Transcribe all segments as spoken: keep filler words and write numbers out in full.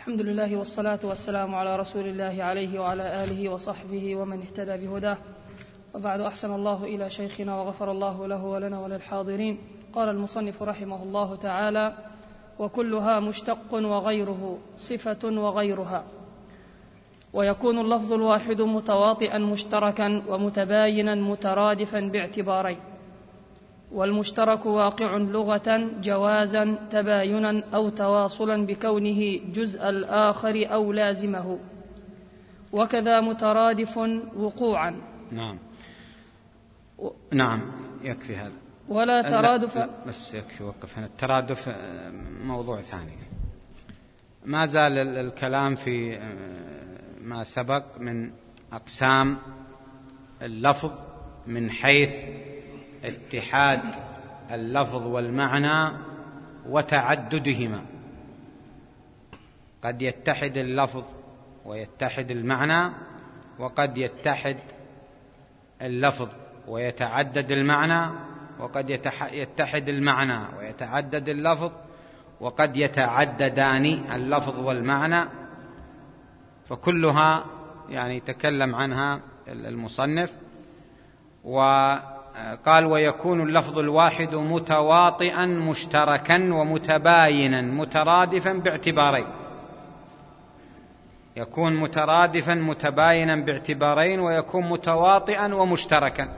الحمد لله والصلاة والسلام على رسول الله عليه وعلى آله وصحبه ومن اهتدى بهداه، وبعد. أحسن الله إلى شيخنا وغفر الله له ولنا وللحاضرين. قال المصنف رحمه الله تعالى: وكلها مشتق وغيره صفة وغيرها، ويكون اللفظ الواحد متواطئا مشتركا ومتباينا مترادفا باعتبارين، والمشترك واقع لغة جوازا تباينا أو تواصلا بكونه جزء الآخر أو لازمه، وكذا مترادف وقوعا. نعم و... نعم يكفي هذا. ولا ترادف. لا بس يكفي، وقف هنا. الترادف موضوع ثاني. ما زال الكلام في ما سبق من أقسام اللفظ من حيث اتحاد اللفظ والمعنى وتعددهما. قد يتحد اللفظ ويتحد المعنى، وقد يتحد اللفظ ويتعدد المعنى، وقد يتحد المعنى ويتعدد اللفظ، وقد يتعددان اللفظ والمعنى. فكلها يعني تكلم عنها المصنف. وقال: ويكون اللفظ الواحد متواطئا مشتركا ومتباينا مترادفا باعتبارين. يكون مترادفا متباينا باعتبارين، ويكون متواطئا ومشتركا.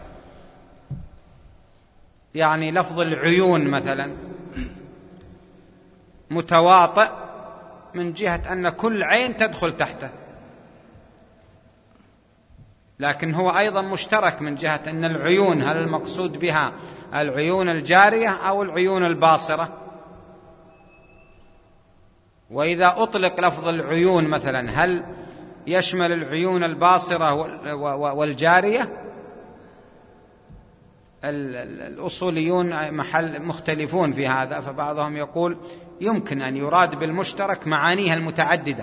يعني لفظ العيون مثلا متواطئ من جهة أن كل عين تدخل تحته، لكن هو أيضا مشترك من جهة أن العيون، هل المقصود بها العيون الجارية أو العيون الباصرة؟ وإذا أطلق لفظ العيون مثلا هل يشمل العيون الباصرة والجارية؟ الأصوليون محل مختلفون في هذا، فبعضهم يقول يمكن أن يراد بالمشترك معانيها المتعددة،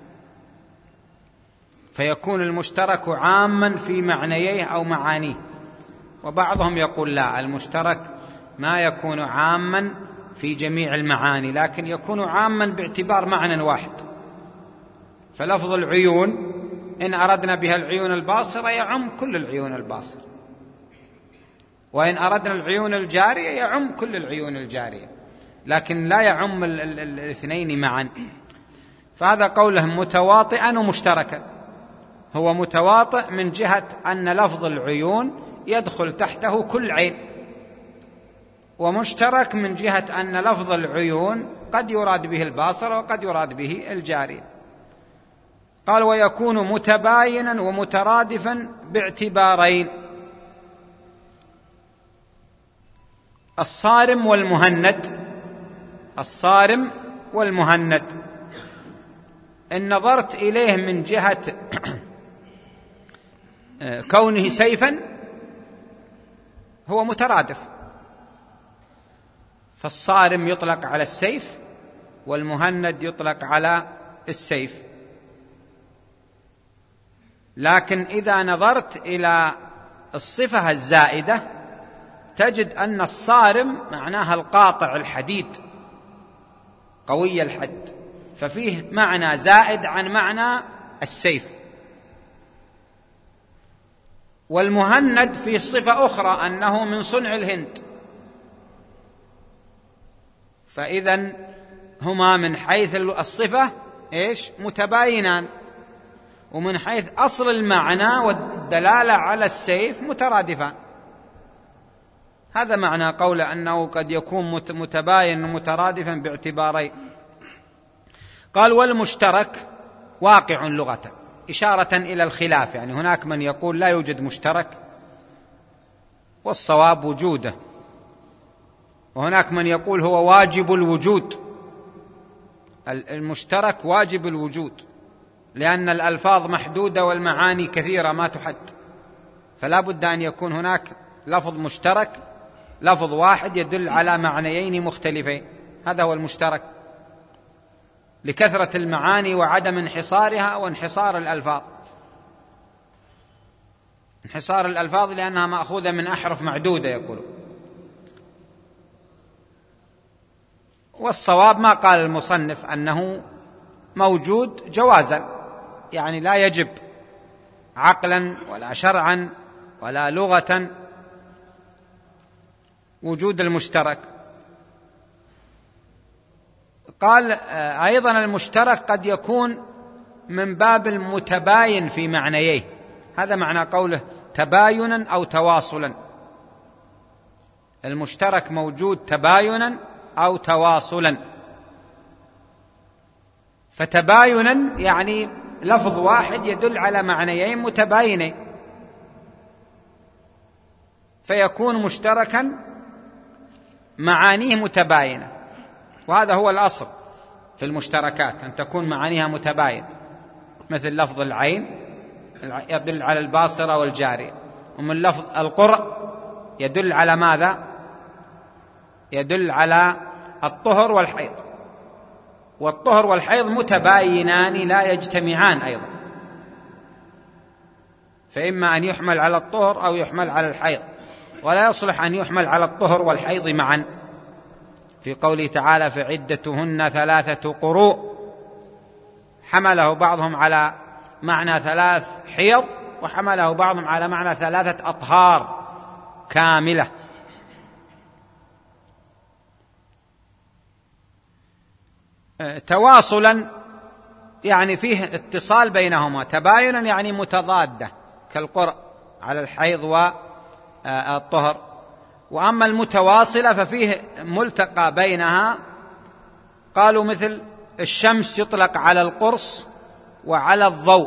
فيكون المشترك عاما في معنييه أو معانيه. وبعضهم يقول لا، المشترك ما يكون عاما في جميع المعاني، لكن يكون عاما باعتبار معنى واحد. فلفظ العيون إن أردنا بها العيون الباصرة يعم كل العيون الباصرة، وإن أردنا العيون الجارية يعم كل العيون الجارية، لكن لا يعم الاثنين معا. فهذا قوله متواطئا ومشتركا. هو متواطئ من جهة أن لفظ العيون يدخل تحته كل عين، ومشترك من جهة أن لفظ العيون قد يراد به الباصرة وقد يراد به الجارية. قال: ويكون متباينا ومترادفا باعتبارين: الصارم والمهند. الصارم والمهند إن نظرت إليه من جهة كونه سيفا هو مترادف، فالصارم يطلق على السيف والمهند يطلق على السيف. لكن إذا نظرت إلى الصفة الزائدة تجد أن الصارم معناها القاطع الحديد قوي الحد، ففيه معنى زائد عن معنى السيف. والمهند فيه صفة أخرى أنه من صنع الهند. فإذن هما من حيث الصفة إيش؟ متباينان، ومن حيث أصل المعنى والدلالة على السيف مترادفان. هذا معنى قول أنه قد يكون متباين ومترادفا باعتبارين. قال: والمشترك واقع لغة، إشارة إلى الخلاف. يعني هناك من يقول لا يوجد مشترك والصواب وجوده، وهناك من يقول هو واجب الوجود. المشترك واجب الوجود لأن الألفاظ محدودة والمعاني كثيرة ما تحد، فلا بد أن يكون هناك لفظ مشترك، لفظ واحد يدل على معنيين مختلفين. هذا هو المشترك لكثرة المعاني وعدم انحصارها وانحصار الألفاظ. انحصار الألفاظ لأنها مأخوذة من أحرف معدودة يقولون. والصواب ما قال المصنف أنه موجود جوازا، يعني لا يجب عقلا ولا شرعا ولا لغة وجود المشترك. قال أيضا المشترك قد يكون من باب المتباين في معنييه، هذا معنى قوله تباينا أو تواصلا. المشترك موجود تباينا أو تواصلا. فتباينا يعني لفظ واحد يدل على معنيين متباينين، فيكون مشتركا معانيه متباينة، وهذا هو الأصل في المشتركات أن تكون معانيها متباينة، مثل لفظ العين يدل على الباصرة والجارية، ومن لفظ القرء يدل على ماذا؟ يدل على الطهر والحيض، والطهر والحيض متباينان لا يجتمعان أيضا، فإما أن يحمل على الطهر أو يحمل على الحيض، ولا يصلح أن يحمل على الطهر والحيض معا، في قوله تعالى فعدتهن ثلاثة قروء، حمله بعضهم على معنى ثلاث حيض، وحمله بعضهم على معنى ثلاثة أطهار كاملة. تواصلا يعني فيه اتصال بينهما، تباينا يعني متضادة كالقرء على الحيض والطهر. وأما المتواصلة ففيه ملتقى بينها، قالوا مثل الشمس يطلق على القرص وعلى الضوء،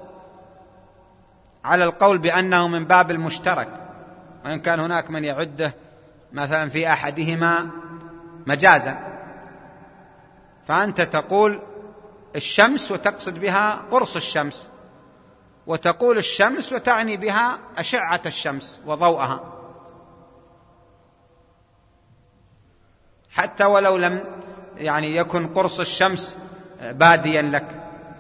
على القول بأنه من باب المشترك، وإن كان هناك من يعده مثلا في أحدهما مجازا، فأنت تقول الشمس وتقصد بها قرص الشمس، وتقول الشمس وتعني بها أشعة الشمس وضوءها، حتى ولو لم يعني يكن قرص الشمس باديا لك.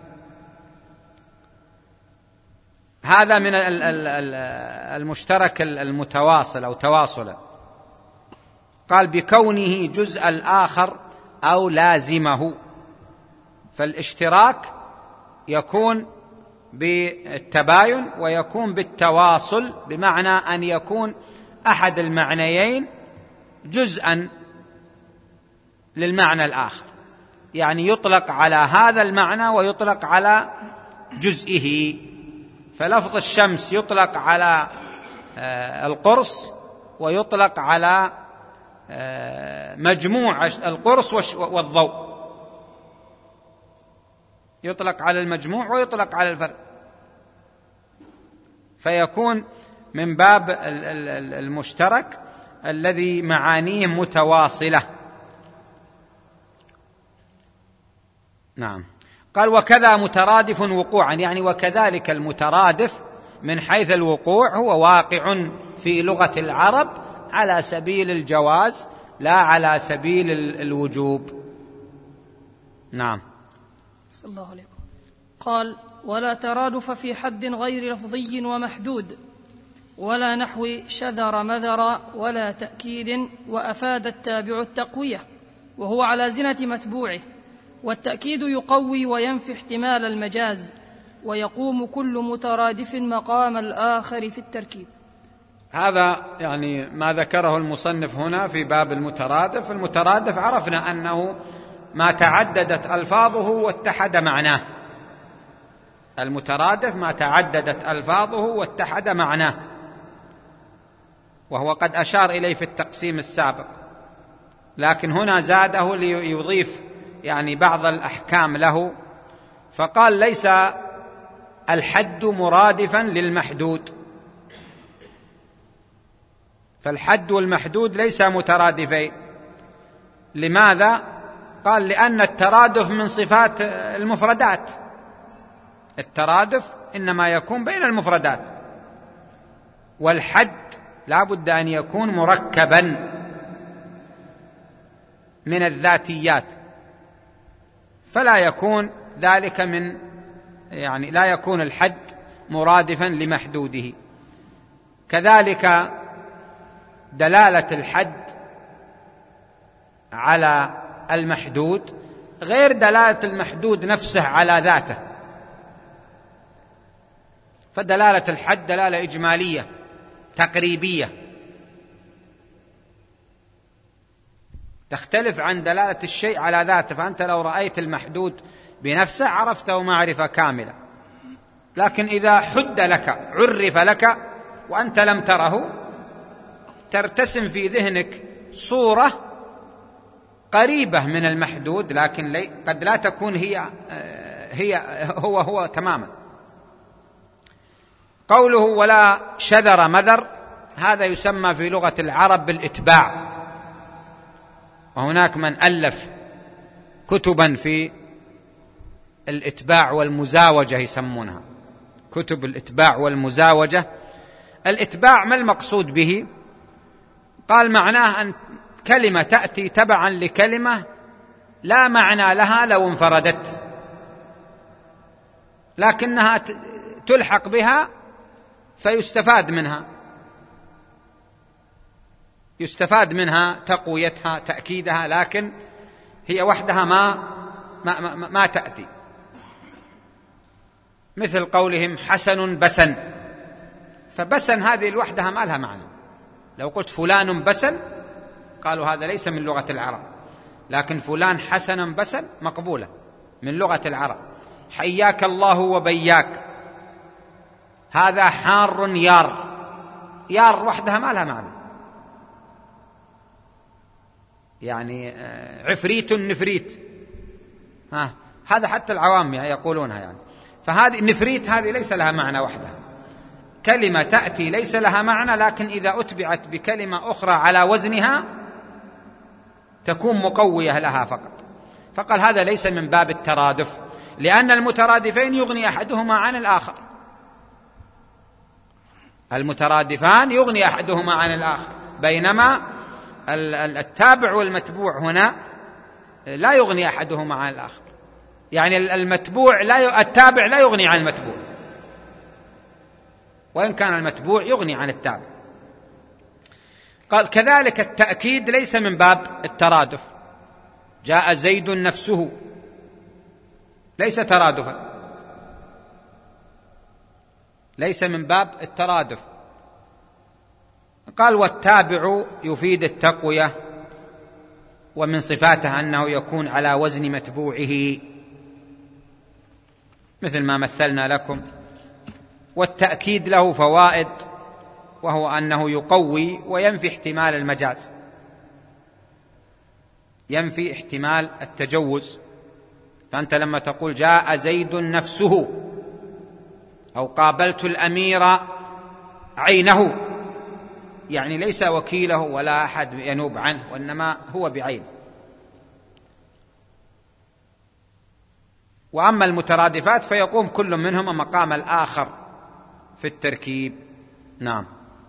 هذا من المشترك المتواصل أو تواصلا. قال بكونه جزء الآخر أو لازمه، فالاشتراك يكون بالتباين ويكون بالتواصل، بمعنى أن يكون أحد المعنيين جزءا للمعنى الآخر، يعني يطلق على هذا المعنى ويطلق على جزئه. فلفظ الشمس يطلق على القرص ويطلق على مجموع القرص والضوء، يطلق على المجموع ويطلق على الفرد، فيكون من باب المشترك الذي معانيه متواصلة. نعم. قال وكذا مترادف وقوعا، يعني وكذلك المترادف من حيث الوقوع هو واقع في لغة العرب على سبيل الجواز لا على سبيل الوجوب. نعم. صلى الله عليكم. قال ولا ترادف في حد غير لفظي ومحدود، ولا نحو شذر مذر، ولا تأكيد وأفاد التابع التقوية، وهو على زنة متبوعه، والتأكيد يقوي وينفي احتمال المجاز، ويقوم كل مترادف مقام الآخر في التركيب. هذا يعني ما ذكره المصنف هنا في باب المترادف. المترادف عرفنا أنه ما تعددت ألفاظه واتحد معناه، المترادف ما تعددت ألفاظه واتحد معناه، وهو قد أشار إليه في التقسيم السابق، لكن هنا زاده ليضيف يعني بعض الأحكام له، فقال ليس الحد مرادفا للمحدود، فالحد والمحدود ليس مترادفين. لماذا؟ قال لأن الترادف من صفات المفردات، الترادف إنما يكون بين المفردات، والحد لا بد أن يكون مركبا من الذاتيات، فلا يكون ذلك من يعني لا يكون الحد مرادفا لمحدوده. كذلك دلالة الحد على المحدود غير دلالة المحدود نفسه على ذاته. فدلالة الحد دلالة إجمالية تقريبية تختلف عن دلالة الشيء على ذاته. فأنت لو رأيت المحدود بنفسه عرفته معرفة كاملة، لكن إذا حد لك عرف لك وأنت لم تره ترتسم في ذهنك صورة قريبة من المحدود، لكن قد لا تكون هي هي هو هو تماما. قوله ولا شذر مذر، هذا يسمى في لغة العرب بالإتباع، وهناك من ألف كتبا في الإتباع والمزاوجة يسمونها كتب الإتباع والمزاوجة. الإتباع ما المقصود به؟ قال معناه أن كلمة تأتي تبعا لكلمة لا معنى لها لو انفردت، لكنها تلحق بها فيستفاد منها يستفاد منها تقويتها تأكيدها، لكن هي وحدها ما ما ما, ما تأتي. مثل قولهم حسن بسن، فبسن هذه لوحدها ما لها معنى. لو قلت فلان بسن قالوا هذا ليس من لغة العرب، لكن فلان حسن بسن مقبولة من لغة العرب. حياك الله وبياك، هذا حار يار، يار وحدها ما لها معنى، يعني عفريت نفريت، ها هذا حتى العوام يقولونها يعني. فهذه النفريت هذه ليس لها معنى وحدها، كلمة تأتي ليس لها معنى، لكن إذا أتبعت بكلمة أخرى على وزنها تكون مقوية لها فقط. فقال هذا ليس من باب الترادف، لأن المترادفين يغني أحدهما عن الآخر، المترادفان يغني أحدهما عن الآخر، بينما التابع والمتبوع هنا لا يغني أحدهما عن الآخر. يعني المتبوع لا ي... التابع لا يغني عن المتبوع، وإن كان المتبوع يغني عن التابع. قال كذلك التأكيد ليس من باب الترادف، جاء زيد نفسه ليس ترادفا، ليس من باب الترادف. قال والتابع يفيد التقوية، ومن صفاته أنه يكون على وزن متبوعه مثل ما مثلنا لكم. والتأكيد له فوائد، وهو أنه يقوي وينفي احتمال المجاز، ينفي احتمال التجوز. فأنت لما تقول جاء زيد نفسه أو قابلت الأمير عينه، يعني ليس وكيله ولا أحد ينوب عنه، وإنما هو بعين. وأما المترادفات فيقوم كل منهما مقام الآخر في التركيب. نعم.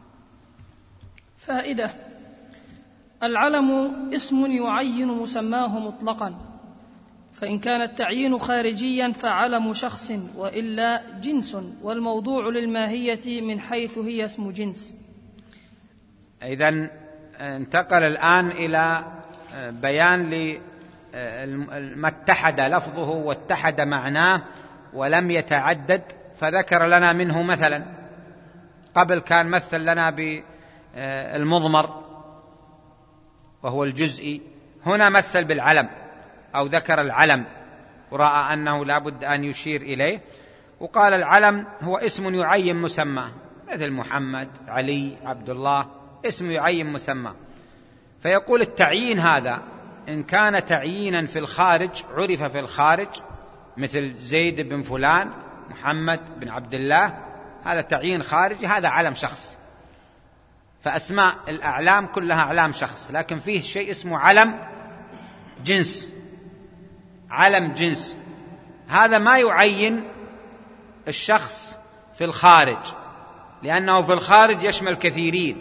فائدة: العلم اسم يعين مسماه مطلقا، فإن كان التعيين خارجيا فعلم شخص، وإلا جنس، والموضوع للماهية من حيث هي اسم جنس. إذن انتقل الآن إلى بيان لما اتحد لفظه واتحد معناه ولم يتعدد، فذكر لنا منه مثلا. قبل كان مثل لنا بالمضمر وهو الجزئي، هنا مثل بالعلم أو ذكر العلم ورأى أنه لا بد أن يشير إليه، وقال العلم هو اسم يعين مسمى، مثل محمد، علي، عبد الله، اسم يعين مسمى. فيقول التعيين هذا إن كان تعيينا في الخارج عرف في الخارج، مثل زيد بن فلان، محمد بن عبد الله، هذا تعيين خارجي، هذا علم شخص. فأسماء الأعلام كلها أعلام شخص، لكن فيه شيء اسمه علم جنس، علم جنس، هذا ما يعين الشخص في الخارج، لأنه في الخارج يشمل كثيرين.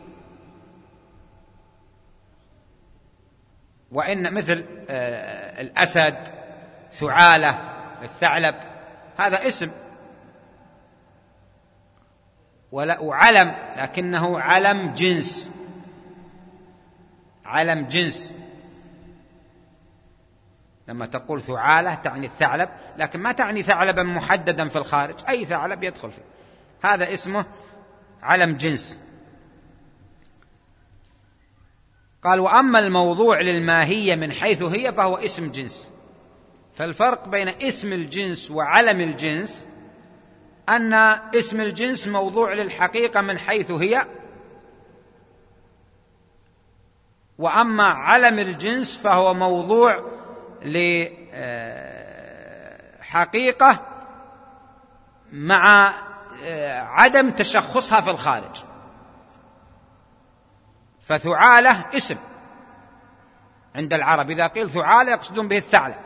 وإن مثل الأسد، ثعالة، الثعلب، هذا اسم وعلم، لكنه علم جنس، علم جنس. لما تقول ثعالة تعني الثعلب، لكن ما تعني ثعلبا محددا في الخارج، أي ثعلب يدخل فيه، هذا اسمه علم جنس. قال: وأما الموضوع للماهية من حيث هي فهو اسم جنس. فالفرق بين اسم الجنس وعلم الجنس أن اسم الجنس موضوع للحقيقة من حيث هي، وأما علم الجنس فهو موضوع لحقيقة مع عدم تشخصها في الخارج. فثعالة اسم عند العرب، إذا قيل ثعالة يقصدون به الثعلب،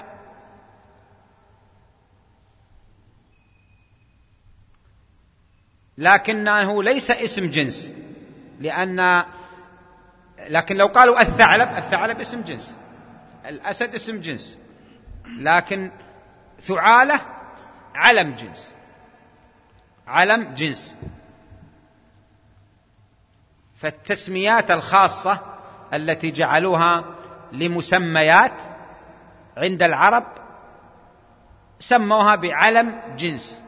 لكنه ليس اسم جنس، لأن لكن لو قالوا الثعلب، الثعلب اسم جنس، الأسد اسم جنس، لكن ثعالة علم جنس، علم جنس. فالتسميات الخاصة التي جعلوها لمسميات عند العرب سموها بعلم جنس.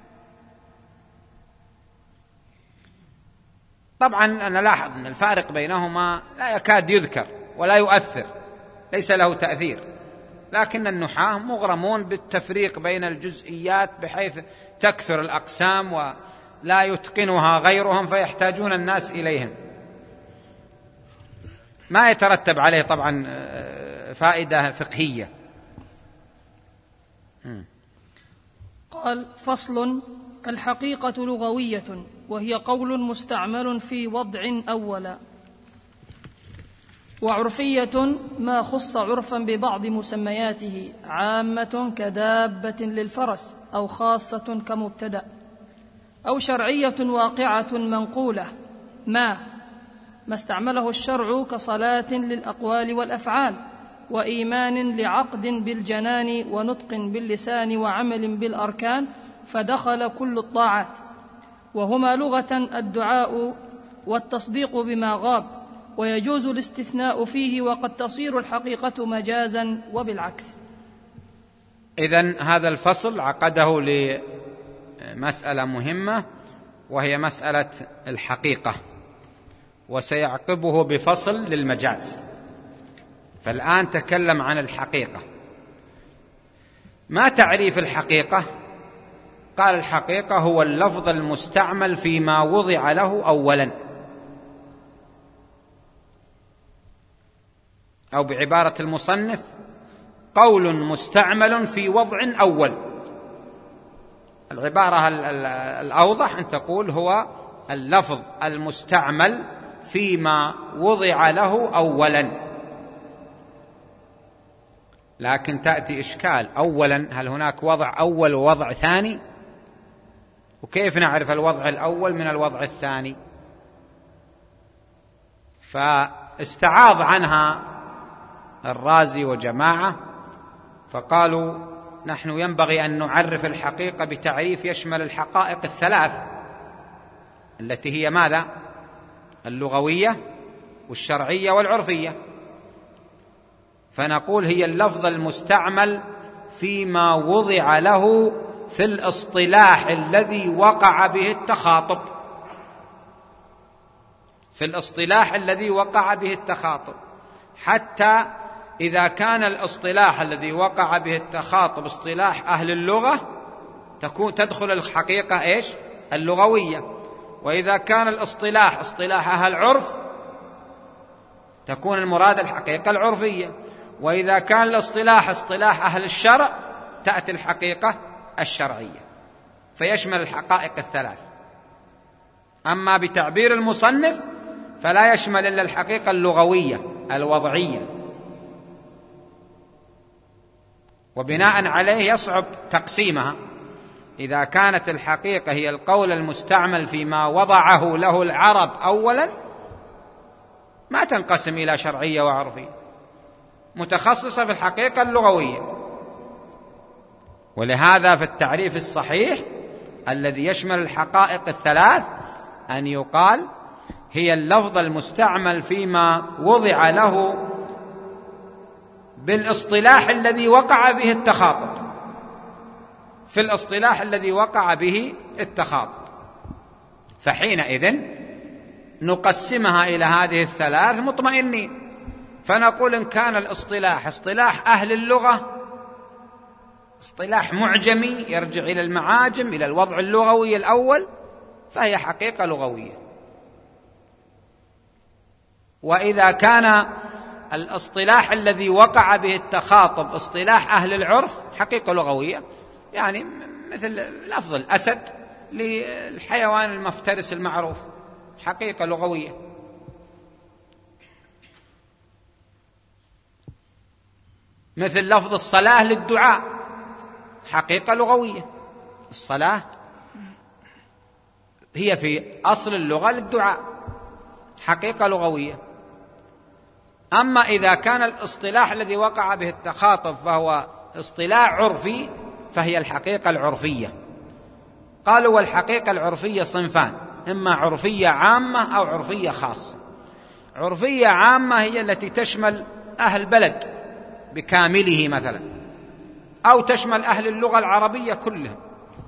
طبعا أنا لاحظ أن الفارق بينهما لا يكاد يذكر ولا يؤثر، ليس له تأثير، لكن النحاة مغرمون بالتفريق بين الجزئيات بحيث تكثر الأقسام ولا يتقنها غيرهم فيحتاجون الناس إليهم، ما يترتب عليه طبعا فائدة فقهية. قال: فصل: الحقيقة لغوية، وهي قول مستعمل في وضع أولا، وعرفية ما خص عرفا ببعض مسمياته، عامة كدابة للفرس، أو خاصة كمبتدأ، أو شرعية واقعة منقولة، ما ما استعمله الشرع كصلاة للأقوال والأفعال، وإيمان لعقد بالجنان، ونطق باللسان، وعمل بالأركان، فدخل كل الطاعات، وهما لغة الدعاء والتصديق بما غاب، ويجوز الاستثناء فيه، وقد تصير الحقيقة مجازا وبالعكس. إذن هذا الفصل عقده لمسألة مهمة، وهي مسألة الحقيقة، وسيعقبه بفصل للمجاز. فالآن تكلم عن الحقيقة. ما تعريف الحقيقة؟ قال: الحقيقة هو اللفظ المستعمل فيما وضع له أولا، أو بعبارة المصنف: قول مستعمل في وضع أول. العبارة الأوضح أن تقول هو اللفظ المستعمل فيما وضع له أولا. لكن تأتي إشكال: أولا، هل هناك وضع أول ووضع ثاني؟ وكيف نعرف الوضع الأول من الوضع الثاني؟ فاستعاض عنها الرازي وجماعة، فقالوا: نحن ينبغي أن نعرف الحقيقة بتعريف يشمل الحقائق الثلاث التي هي ماذا؟ اللغوية والشرعية والعرفية. فنقول هي اللفظ المستعمل فيما وضع له في الاصطلاح الذي وقع به التخاطب، في الاصطلاح الذي وقع به التخاطب، حتى إذا كان الاصطلاح الذي وقع به التخاطب اصطلاح أهل اللغة تكون تدخل الحقيقة إيش؟ اللغوية. وإذا كان الاصطلاح اصطلاح أهل العرف تكون المراد الحقيقة العرفية. وإذا كان الاصطلاح اصطلاح أهل الشرع تأتي الحقيقة الشرعية، فيشمل الحقائق الثلاث. أما بتعبير المصنف فلا يشمل إلا الحقيقة اللغوية الوضعية، وبناء عليه يصعب تقسيمها. إذا كانت الحقيقة هي القول المستعمل فيما وضعه له العرب أولا ما تنقسم إلى شرعية وعرفية، متخصصة في الحقيقة اللغوية. ولهذا في التعريف الصحيح الذي يشمل الحقائق الثلاث أن يقال هي اللفظ المستعمل فيما وضع له بالاصطلاح الذي وقع به التخاطب، في الاصطلاح الذي وقع به التخاطب. فحينئذ نقسمها إلى هذه الثلاث مطمئنين، فنقول إن كان الاصطلاح اصطلاح أهل اللغة، اصطلاح معجمي يرجع إلى المعاجم، إلى الوضع اللغوي الأول، فهي حقيقة لغوية. وإذا كان الاصطلاح الذي وقع به التخاطب اصطلاح أهل العرف، حقيقة لغوية، يعني مثل لفظ الأسد للحيوان المفترس المعروف، حقيقة لغوية. مثل لفظ الصلاة للدعاء، حقيقة لغوية، الصلاة هي في أصل اللغة للدعاء، حقيقة لغوية. أما إذا كان الاصطلاح الذي وقع به التخاطب فهو اصطلاح عرفي، فهي الحقيقة العرفية. قالوا والحقيقة العرفية صنفان، إما عرفية عامة أو عرفية خاصة. عرفية عامة هي التي تشمل أهل بلد بكامله مثلا، أو تشمل أهل اللغة العربية كلهم،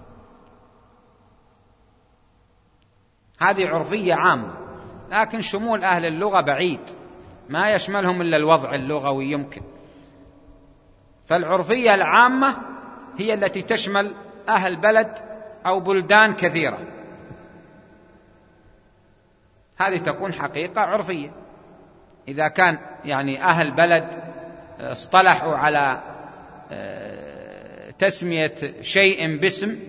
هذه عرفية عامة. لكن شمول أهل اللغة بعيد، ما يشملهم إلا الوضع اللغوي يمكن. فالعرفية العامة هي التي تشمل أهل بلد أو بلدان كثيرة، هذه تكون حقيقة عرفية. إذا كان يعني أهل بلد اصطلحوا على تسمية شيء باسم،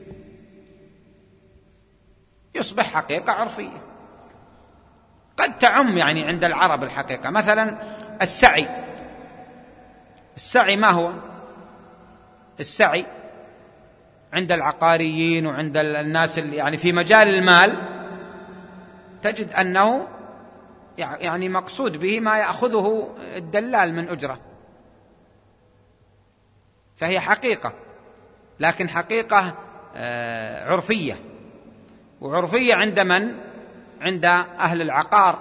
يصبح حقيقة عرفية. قد تعم يعني عند العرب الحقيقة، مثلا السعي. السعي ما هو؟ السعي عند العقاريين وعند الناس اللي يعني في مجال المال تجد أنه يعني مقصود به ما يأخذه الدلال من أجرة، فهي حقيقة، لكن حقيقة عرفية. وعرفية عند من؟ عند أهل العقار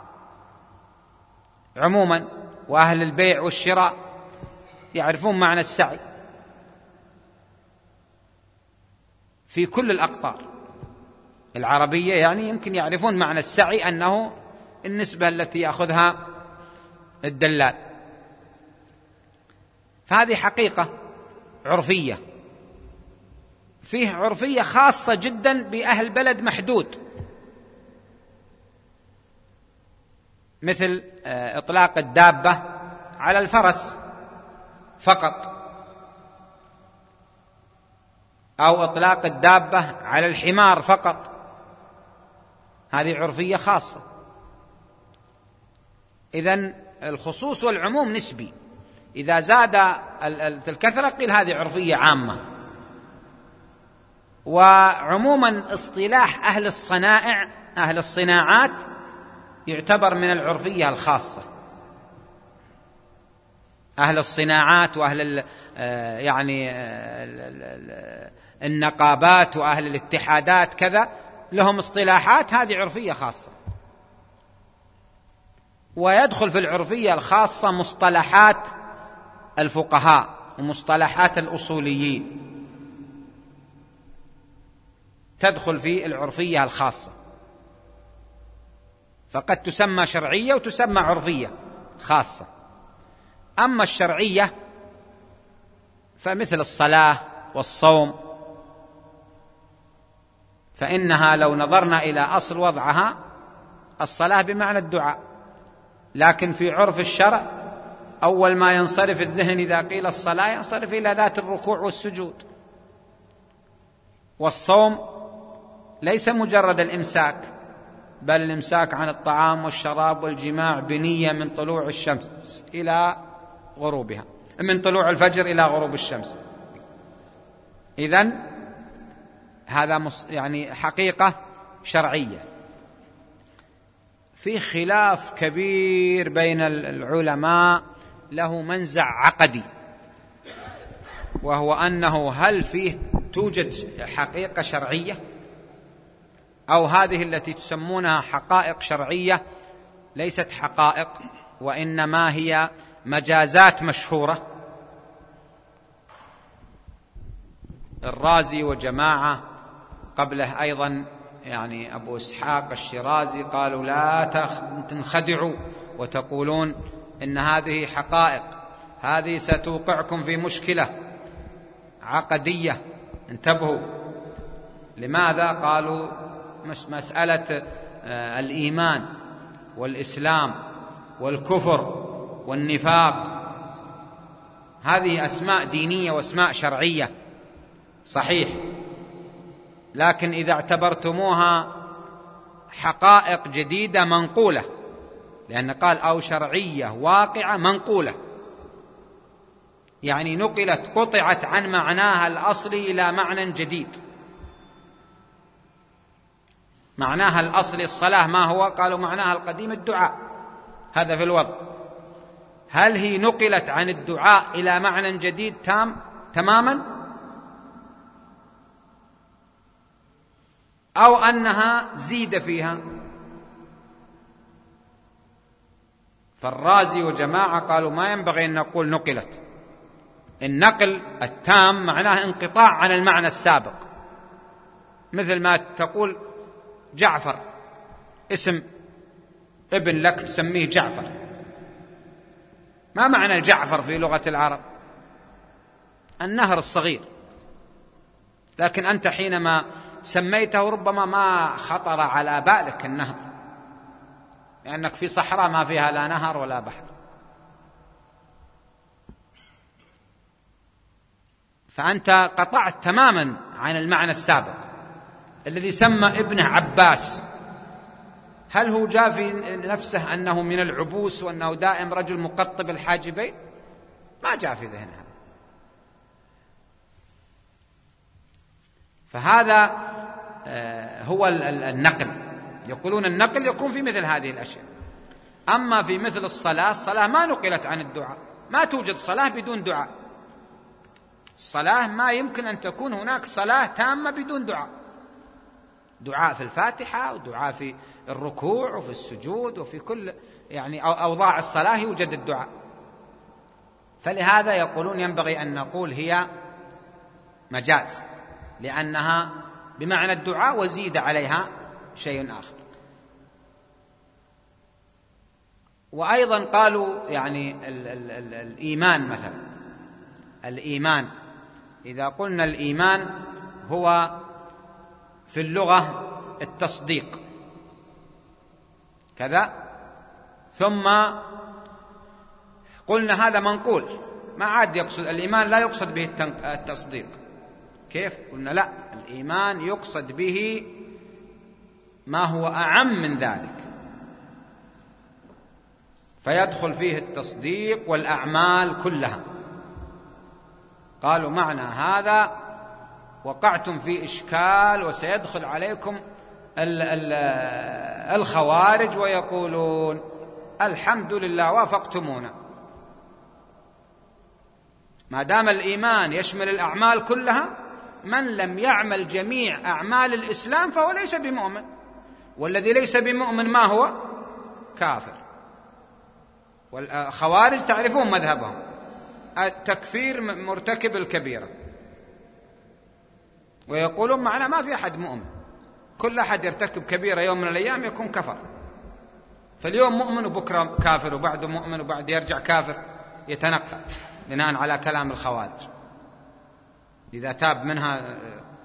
عموما، وأهل البيع والشراء يعرفون معنى السعي في كل الأقطار العربية، يعني يمكن يعرفون معنى السعي أنه النسبة التي يأخذها الدلال. فهذه حقيقة عرفية. فيه عرفية خاصة جدا بأهل بلد محدود، مثل إطلاق الدابة على الفرس فقط، أو إطلاق الدابة على الحمار فقط، هذه عرفية خاصة. إذن الخصوص والعموم نسبي، إذا زاد الكثرة قيل هذه عرفية عامة. وعموما اصطلاح أهل الصنائع، أهل الصناعات، يعتبر من العرفية الخاصة. أهل الصناعات وأهل يعني النقابات وأهل الاتحادات كذا لهم اصطلاحات، هذه عرفية خاصة. ويدخل في العرفية الخاصة مصطلحات الفقهاء ومصطلحات الأصوليين، تدخل في العرفية الخاصة، فقد تسمى شرعية وتسمى عرفية خاصة. أما الشرعية فمثل الصلاة والصوم، فإنها لو نظرنا إلى أصل وضعها الصلاة بمعنى الدعاء، لكن في عرف الشرع أول ما ينصرف الذهن إذا قيل الصلاة ينصرف إلى ذات الركوع والسجود. والصوم ليس مجرد الإمساك، بل الإمساك عن الطعام والشراب والجماع بنية من طلوع الشمس إلى غروبها، من طلوع الفجر إلى غروب الشمس. إذن هذا يعني حقيقة شرعية. في خلاف كبير بين العلماء له منزع عقدي، وهو أنه هل فيه توجد حقيقة شرعية، أو هذه التي تسمونها حقائق شرعية ليست حقائق، وإنما هي مجازات مشهورة. الرازي وجماعة قبله أيضا، يعني أبو إسحاق الشيرازي، قالوا لا تنخدعوا وتقولون إن هذه حقائق، هذه ستوقعكم في مشكلة عقدية، انتبهوا. لماذا؟ قالوا مسألة الإيمان والإسلام والكفر والنفاق هذه أسماء دينية وأسماء شرعية صحيح، لكن إذا اعتبرتموها حقائق جديدة منقولة، لأن قال أو شرعية واقعة منقولة، يعني نقلت قطعت عن معناها الأصلي إلى معنى جديد. معناها الأصلي الصلاة ما هو؟ قالوا معناها القديم الدعاء، هذا في الوضع. هل هي نقلت عن الدعاء إلى معنى جديد تام تماما، أو أنها زيد فيها؟ فالرازي وجماعة قالوا ما ينبغي أن نقول نقلت. النقل التام معناه انقطاع عن المعنى السابق، مثل ما تقول جعفر اسم ابن لك تسميه جعفر، ما معنى الجعفر في لغة العرب؟ النهر الصغير، لكن أنت حينما سميته ربما ما خطر على بالك النهر، لأنك في صحراء ما فيها لا نهر ولا بحر. فأنت قطعت تماما عن المعنى السابق. الذي سمى ابنه عباس، هل هو جاء في نفسه أنه من العبوس وأنه دائم رجل مقطب الحاجبين؟ ما جاء في ذهنه. فهذا هو النقل. يقولون النقل يكون في مثل هذه الأشياء. أما في مثل الصلاة، الصلاة ما نقلت عن الدعاء، ما توجد صلاة بدون دعاء. الصلاة ما يمكن أن تكون هناك صلاة تامة بدون دعاء. دعاء في الفاتحة ودعاء في الركوع وفي السجود وفي كل يعني أوضاع الصلاة يوجد الدعاء. فلهذا يقولون ينبغي أن نقول هي مجاز، لأنها بمعنى الدعاء وزيد عليها شيء آخر. وأيضا قالوا يعني ال ال ال الإيمان مثلا، الإيمان إذا قلنا الإيمان هو في اللغة التصديق كذا، ثم قلنا هذا منقول، ما عاد يقصد الإيمان لا يقصد به التصديق. كيف؟ قلنا لا، الإيمان يقصد به ما هو أعم من ذلك، فيدخل فيه التصديق والأعمال كلها. قالوا معنى هذا وقعتم في إشكال، وسيدخل عليكم الخوارج ويقولون الحمد لله وافقتمونا، ما دام الإيمان يشمل الأعمال كلها، من لم يعمل جميع أعمال الإسلام فهو ليس بمؤمن، والذي ليس بمؤمن ما هو؟ كافر. والخوارج تعرفون مذهبهم، التكفير مرتكب الكبيرة، ويقولون معنا ما في أحد مؤمن، كل أحد يرتكب كبيرة يوم من الأيام يكون كفر. فاليوم مؤمن وبكرة كافر، وبعده مؤمن وبعد يرجع كافر، يتنقل بناء على كلام الخوارج إذا تاب منها.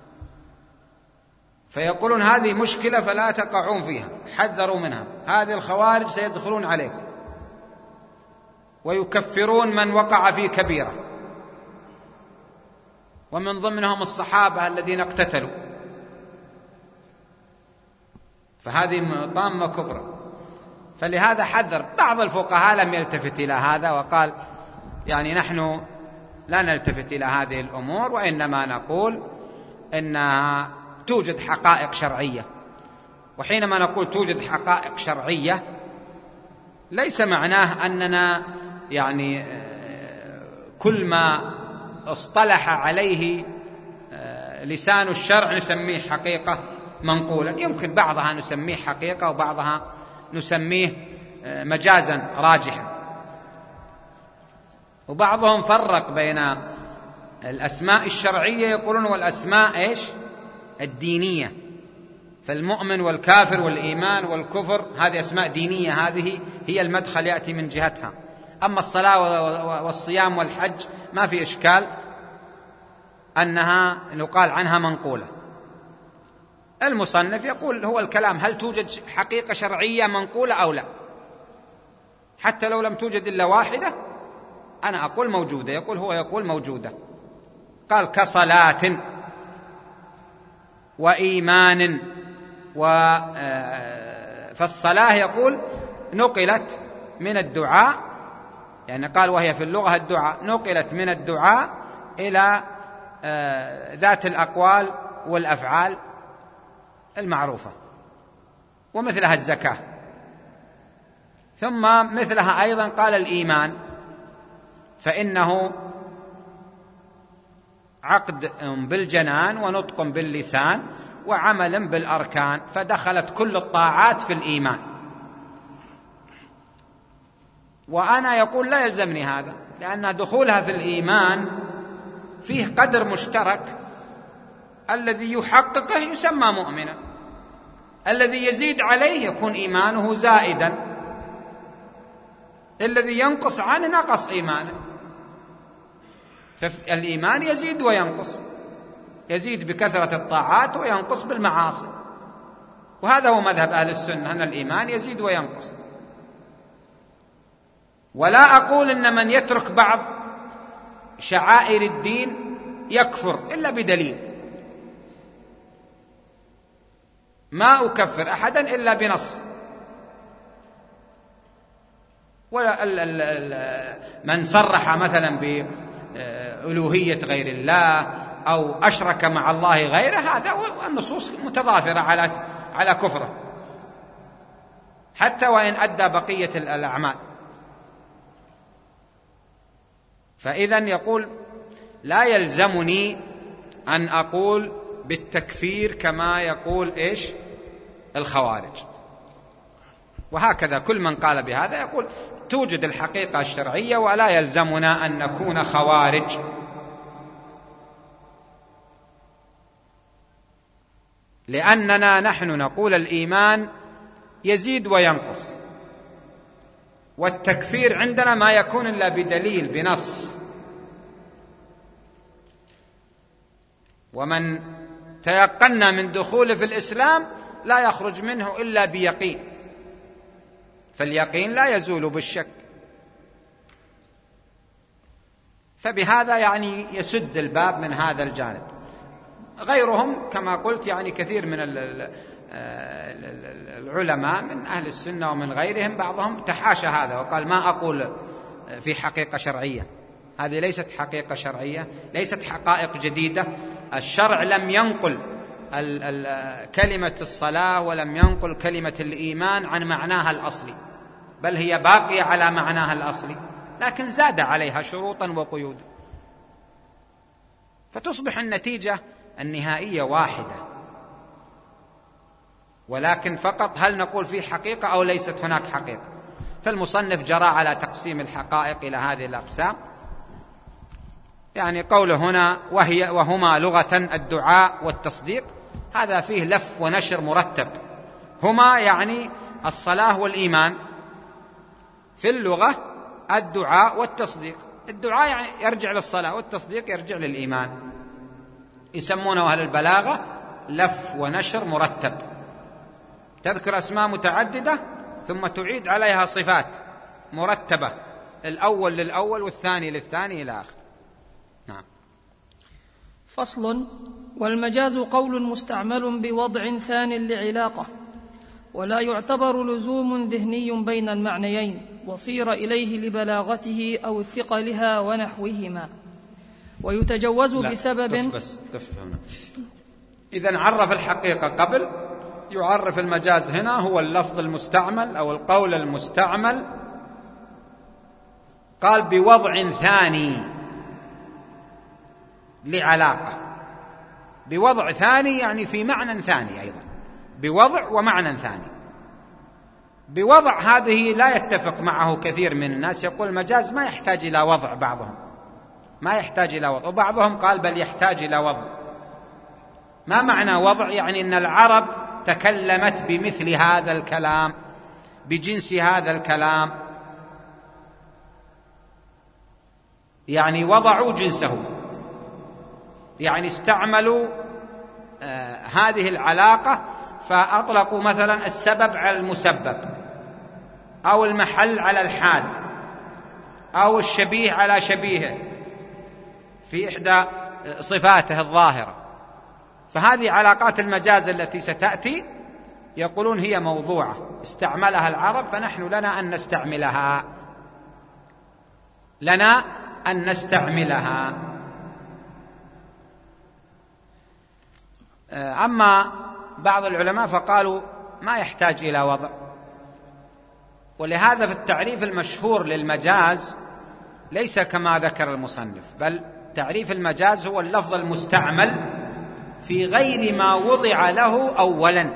فيقولون هذه مشكلة فلا تقعون فيها، حذروا منها، هذه الخوارج سيدخلون عليكم ويكفرون من وقع في كبيرة، ومن ضمنهم الصحابة الذين اقتتلوا. فهذه طامة كبرى. فلهذا حذر. بعض الفقهاء لم يلتفت إلى هذا وقال يعني نحن لا نلتفت إلى هذه الأمور، وإنما نقول إنها توجد حقائق شرعية. وحينما نقول توجد حقائق شرعية ليس معناه أننا يعني كل ما اصطلح عليه لسان الشرع نسميه حقيقة منقولا، يمكن بعضها نسميه حقيقة وبعضها نسميه مجازا راجحا. وبعضهم فرق بين الأسماء الشرعية يقولون والأسماء إيش الدينية، فالمؤمن والكافر والإيمان والكفر هذه أسماء دينية، هذه هي المدخل يأتي من جهتها. أما الصلاة والصيام والحج ما في إشكال أنها نقال عنها منقولة. المصنف يقول هو الكلام هل توجد حقيقة شرعية منقولة أو لا، حتى لو لم توجد إلا واحدة أنا أقول موجودة. يقول هو يقول موجودة. قال كصلاة وإيمان و فالصلاة يقول نقلت من الدعاء، يعني قال وهي في اللغة الدعاء، نقلت من الدعاء إلى ذات الأقوال والأفعال المعروفة، ومثلها الزكاة. ثم مثلها أيضا قال الإيمان، فإنه عقد بالجنان ونطق باللسان وعمل بالأركان، فدخلت كل الطاعات في الإيمان. وأنا يقول لا يلزمني هذا، لأن دخولها في الإيمان فيه قدر مشترك، الذي يحققه يسمى مؤمنا، الذي يزيد عليه يكون إيمانه زائدا، الذي ينقص عنه نقص إيمانه. فالإيمان يزيد وينقص، يزيد بكثرة الطاعات وينقص بالمعاصي، وهذا هو مذهب أهل السنة أن الإيمان يزيد وينقص. ولا أقول إن من يترك بعض شعائر الدين يكفر إلا بدليل، ما أكفر أحدا إلا بنص. ولا من صرح مثلا بألوهية غير الله أو أشرك مع الله غيره، هذا النصوص متضافرة على على كفره، حتى وإن أدى بقية الأعمال. فإذن يقول لا يلزمني أن أقول بالتكفير كما يقول إيش الخوارج. وهكذا كل من قال بهذا يقول توجد الحقيقة الشرعية ولا يلزمنا أن نكون خوارج. لأننا نحن نقول الإيمان يزيد وينقص، والتكفير عندنا ما يكون إلا بدليل بنص. ومن تيقنا من دخوله في الإسلام لا يخرج منه إلا بيقين، فاليقين لا يزول بالشك. فبهذا يعني يسد الباب من هذا الجانب. غيرهم كما قلت يعني كثير من العلماء من أهل السنة ومن غيرهم بعضهم تحاشى هذا وقال ما أقول في حقيقة شرعية، هذه ليست حقيقة شرعية، ليست حقائق جديدة. الشرع لم ينقل كلمة الصلاة ولم ينقل كلمة الإيمان عن معناها الأصلي، بل هي باقية على معناها الأصلي، لكن زاد عليها شروطا وقيودا، فتصبح النتيجة النهائية واحدة. ولكن فقط هل نقول في حقيقة أو ليست هناك حقيقة؟ فالمصنف جرى على تقسيم الحقائق إلى هذه الأقسام. يعني قوله هنا وهي وهما لغة الدعاء والتصديق، هذا فيه لف ونشر مرتب. هما يعني الصلاة والإيمان، في اللغة الدعاء والتصديق. الدعاء يعني يرجع للصلاة والتصديق يرجع للإيمان. يسمونه أهل البلاغة لف ونشر مرتب، تذكر أسماء متعددة ثم تعيد عليها صفات مرتبة، الأول للأول والثاني للثاني إلى آخر. نعم. فصل. والمجاز قول مستعمل بوضع ثان لعلاقة، ولا يعتبر لزوم ذهني بين المعنيين، وصير إليه لبلاغته أو ثقلها ونحوهما، ويتجوز بسبب. بس بس بس هنا. إذن عرف الحقيقة قبل، يعرف المجاز هنا هو اللفظ المستعمل أو القول المستعمل. قال بوضع ثاني لعلاقة، بوضع ثاني يعني في معنى ثاني أيضا، بوضع ومعنى ثاني. بوضع هذه لا يتفق معه كثير من الناس، يقول المجاز ما يحتاج إلى وضع، بعضهم ما يحتاج إلى وضع، وبعضهم قال بل يحتاج إلى وضع. ما معنى وضع؟ يعني أن العرب تكلمت بمثل هذا الكلام، بجنس هذا الكلام، يعني وضعوا جنسه، يعني استعملوا آه هذه العلاقة، فأطلقوا مثلا السبب على المسبب، أو المحل على الحال، أو الشبيه على شبيهه في إحدى صفاته الظاهرة. فهذه علاقات المجاز التي ستأتي يقولون هي موضوعة استعملها العرب، فنحن لنا أن نستعملها، لنا أن نستعملها. أما بعض العلماء فقالوا ما يحتاج إلى وضع، ولهذا في التعريف المشهور للمجاز ليس كما ذكر المصنف، بل تعريف المجاز هو اللفظ المستعمل في غير ما وضع له أولا،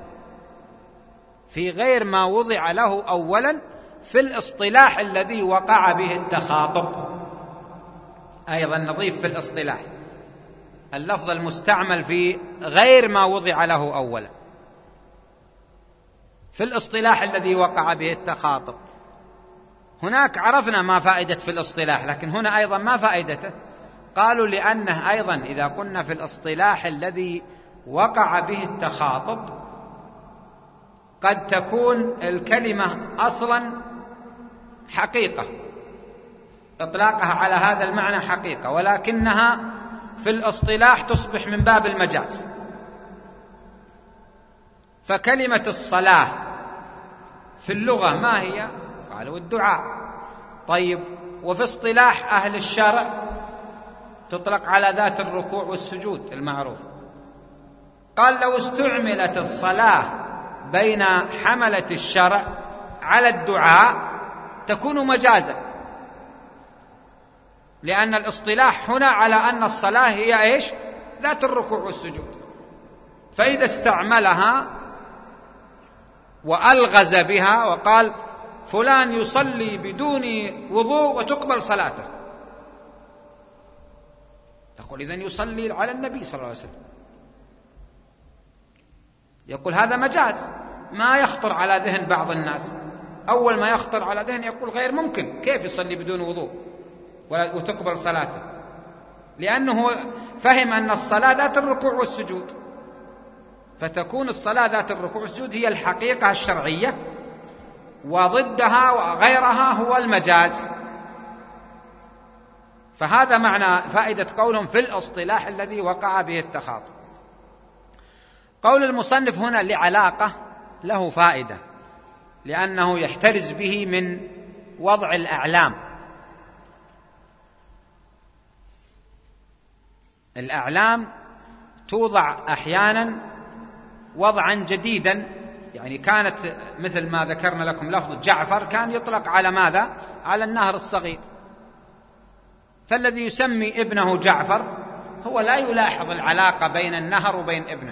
في غير ما وضع له أولا في الاصطلاح الذي وقع به التخاطب. أيضا نضيف في الاصطلاح اللفظ المستعمل في غير ما وضع له أولا في الاصطلاح الذي وقع به التخاطب. هناك عرفنا ما فائدة في الاصطلاح، لكن هنا أيضا ما فائدته؟ قالوا لأنه أيضا إذا كنا في الاصطلاح الذي وقع به التخاطب قد تكون الكلمة أصلا حقيقة، إطلاقها على هذا المعنى حقيقة، ولكنها في الاصطلاح تصبح من باب المجاز. فكلمة الصلاة في اللغة ما هي؟ قالوا الدعاء. طيب، وفي اصطلاح أهل الشرع تطلق على ذات الركوع والسجود المعروف. قال لو استعملت الصلاة بين حملة الشرع على الدعاء تكون مجازا، لأن الاصطلاح هنا على أن الصلاة هي إيش؟ ذات الركوع والسجود. فإذا استعملها وألغز بها وقال فلان يصلي بدون وضوء وتقبل صلاته، تقول إذن يصلي على النبي صلى الله عليه وسلم. يقول هذا مجاز ما يخطر على ذهن بعض الناس، أول ما يخطر على ذهن يقول غير ممكن، كيف يصلي بدون وضوء وتقبل صلاته؟ لأنه فهم أن الصلاة ذات الركوع والسجود، فتكون الصلاة ذات الركوع والسجود هي الحقيقة الشرعية، وضدها وغيرها هو المجاز. فهذا معنى فائدة قولهم في الاصطلاح الذي وقع به التخاطب. قول المصنف هنا لعلاقة له فائدة، لأنه يحترز به من وضع الأعلام. الأعلام توضع أحيانا وضعا جديدا، يعني كانت مثل ما ذكرنا لكم لفظ جعفر كان يطلق على ماذا؟ على النهر الصغير. فالذي يسمي ابنه جعفر هو لا يلاحظ العلاقة بين النهر وبين ابنه،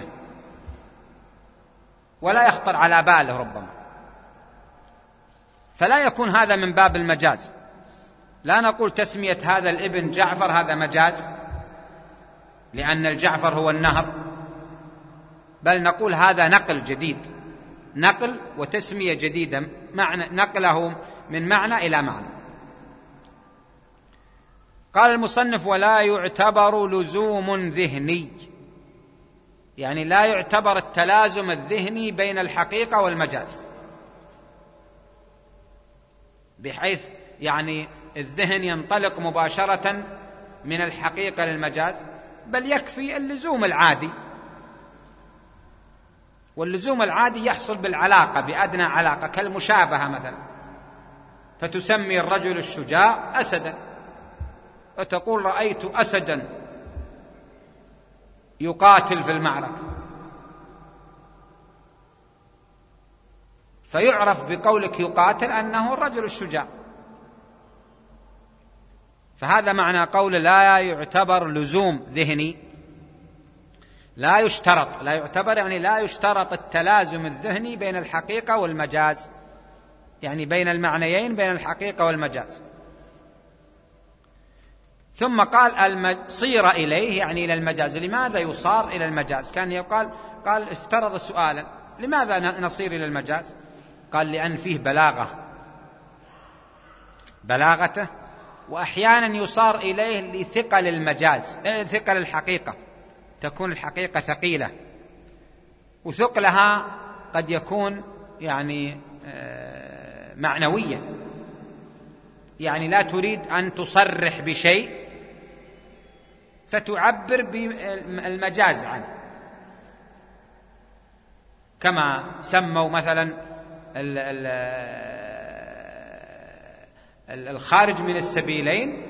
ولا يخطر على باله ربما، فلا يكون هذا من باب المجاز. لا نقول تسمية هذا الابن جعفر هذا مجاز لأن الجعفر هو النهر، بل نقول هذا نقل جديد، نقل وتسمية جديدة، معنى نقله من معنى إلى معنى. قال المصنف ولا يعتبر لزوم ذهني، يعني لا يعتبر التلازم الذهني بين الحقيقة والمجاز، بحيث يعني الذهن ينطلق مباشرة من الحقيقة للمجاز، بل يكفي اللزوم العادي، واللزوم العادي يحصل بالعلاقة، بأدنى علاقة، كالمشابهة مثلا، فتسمي الرجل الشجاع أسدا، وتقول رأيت أسدا يقاتل في المعركة، فيعرف بقولك يقاتل أنه الرجل الشجاع. فهذا معنى قول لا يعتبر لزوم ذهني، لا يشترط، لا يعتبر يعني لا يشترط التلازم الذهني بين الحقيقة والمجاز، يعني بين المعنيين، بين الحقيقة والمجاز. ثم قال صير إليه، يعني إلى المجاز. لماذا يصار إلى المجاز؟ كان يقال قال افترض سؤالا: لماذا نصير إلى المجاز؟ قال: لأن فيه بلاغة بلاغته، وأحيانا يصار إليه لثقل المجاز، ثقل الحقيقة، تكون الحقيقة ثقيلة، وثقلها قد يكون يعني معنويا، يعني لا تريد أن تصرح بشيء فتعبر بالمجاز عنه، كما سموا مثلا الخارج من السبيلين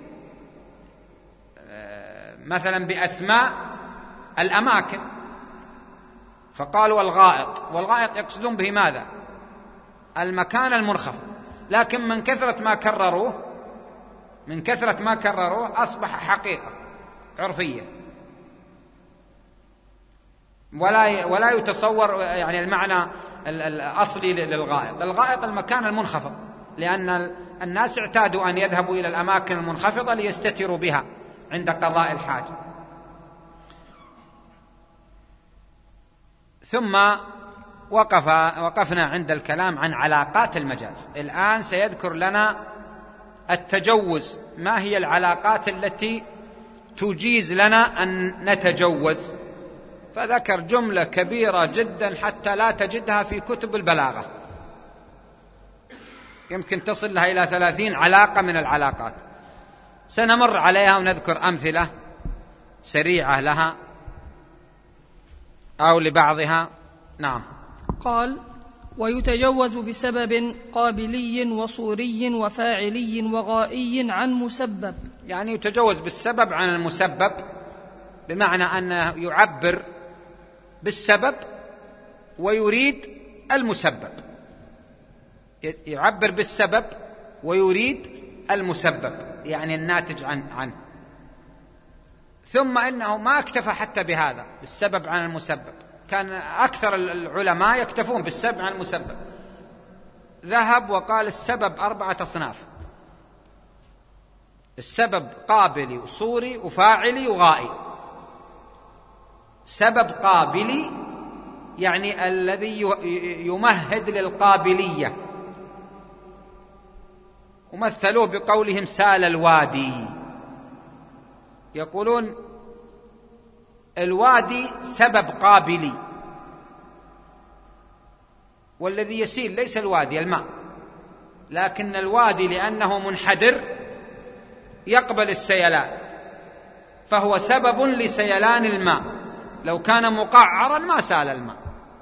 مثلا بأسماء الأماكن، فقالوا الغائط، والغائط يقصدون به ماذا؟ المكان المنخفض، لكن من كثرة ما كرروه من كثرة ما كرروه أصبح حقيقة عرفية، ولا ولا يتصور يعني المعنى الأصلي للغائط. الغائط المكان المنخفض، لأن الناس اعتادوا أن يذهبوا إلى الأماكن المنخفضة ليستتروا بها عند قضاء الحاجة. ثم وقف وقفنا عند الكلام عن علاقات المجاز. الآن سيذكر لنا التجوز، ما هي العلاقات التي تجيز لنا أن نتجوز، فذكر جملة كبيرة جدا حتى لا تجدها في كتب البلاغة، يمكن تصل لها إلى ثلاثين علاقة من العلاقات، سنمر عليها ونذكر أمثلة سريعة لها أو لبعضها. نعم. قال: ويتجوز بسبب قابلي وصوري وفاعلي وغائي عن مسبب. يعني يتجوز بالسبب عن المسبب، بمعنى أنه يعبر بالسبب ويريد المسبب، يعبر بالسبب ويريد المسبب، يعني الناتج عن عنه. ثم إنه ما اكتفى حتى بهذا بالسبب عن المسبب، كان أكثر العلماء يكتفون بالسبب عن المسبب، ذهب وقال السبب أربعة أصناف: السبب قابلي وصوري وفاعلي وغائي. سبب قابلي يعني الذي يمهد للقابلية، ومثلوه بقولهم سال الوادي، يقولون الوادي سبب قابلي، والذي يسيل ليس الوادي الماء، لكن الوادي لأنه منحدر يقبل السيلان، فهو سبب لسيلان الماء، لو كان مقعرا ما سال الماء.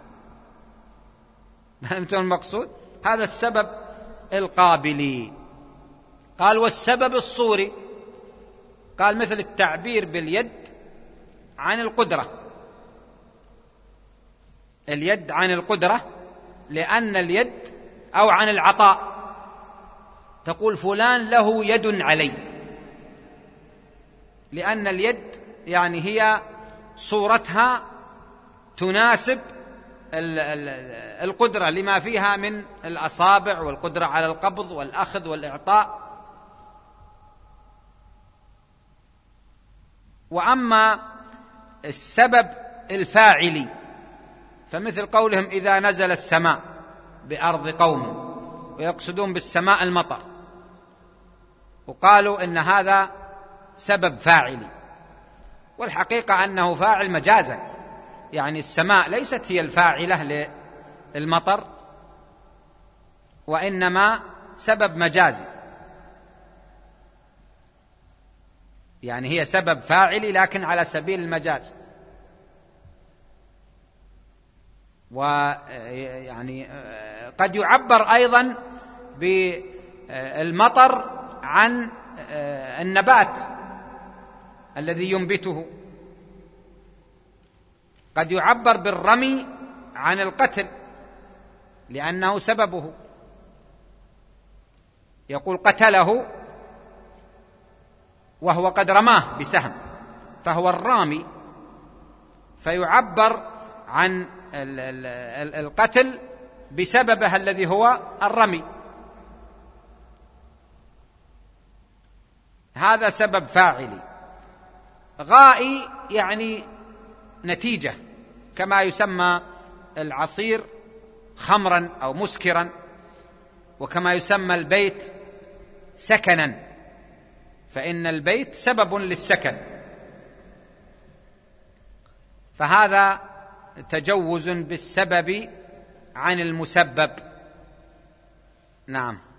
فهمتم المقصود؟ هذا السبب القابلي. قال: والسبب الصوري، قال مثل التعبير باليد عن القدرة، اليد عن القدرة، لأن اليد أو عن العطاء، تقول فلان له يد علي، لأن اليد يعني هي صورتها تناسب القدرة لما فيها من الأصابع والقدرة على القبض والأخذ والإعطاء. وأما السبب الفاعلي فمثل قولهم إذا نزل السماء بأرض قوم، ويقصدون بالسماء المطر، وقالوا إن هذا سبب فاعلي، والحقيقة أنه فاعل مجازا، يعني السماء ليست هي الفاعلة للمطر، وإنما سبب مجازي، يعني هي سبب فاعلي لكن على سبيل المجاز. ويعني قد يعبر أيضا بالمطر عن النبات الذي ينبته، قد يعبر بالرمي عن القتل لأنه سببه، يقول قتله وهو قد رماه بسهم فهو الرامي، فيعبر عن القتل بسببها الذي هو الرمي، هذا سبب فاعلي. غائي يعني نتيجة، كما يسمى العصير خمرا أو مسكرا، وكما يسمى البيت سكنا، فإن البيت سبب للسكن، فهذا تجوز بالسبب عن المسبب. نعم.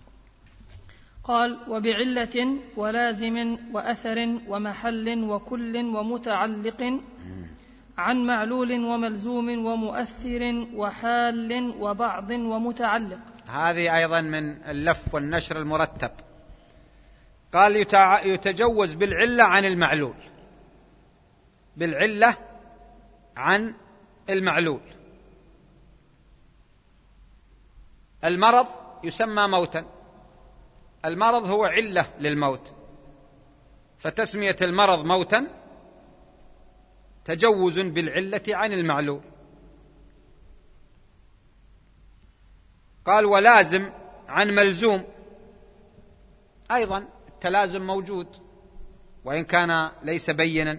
قال: وبعلة ولازم وأثر ومحل وكل ومتعلق عن معلول وملزوم ومؤثر وحال وبعض ومتعلق. هذه أيضا من اللف والنشر المرتب. قال: يتجوز بالعلة عن المعلول، بالعلة عن المعلول. المرض يسمى موتا، المرض هو علة للموت، فتسمية المرض موتا تجوز بالعلة عن المعلول. قال: ولازم عن ملزوم، أيضا التلازم موجود وإن كان ليس بينا،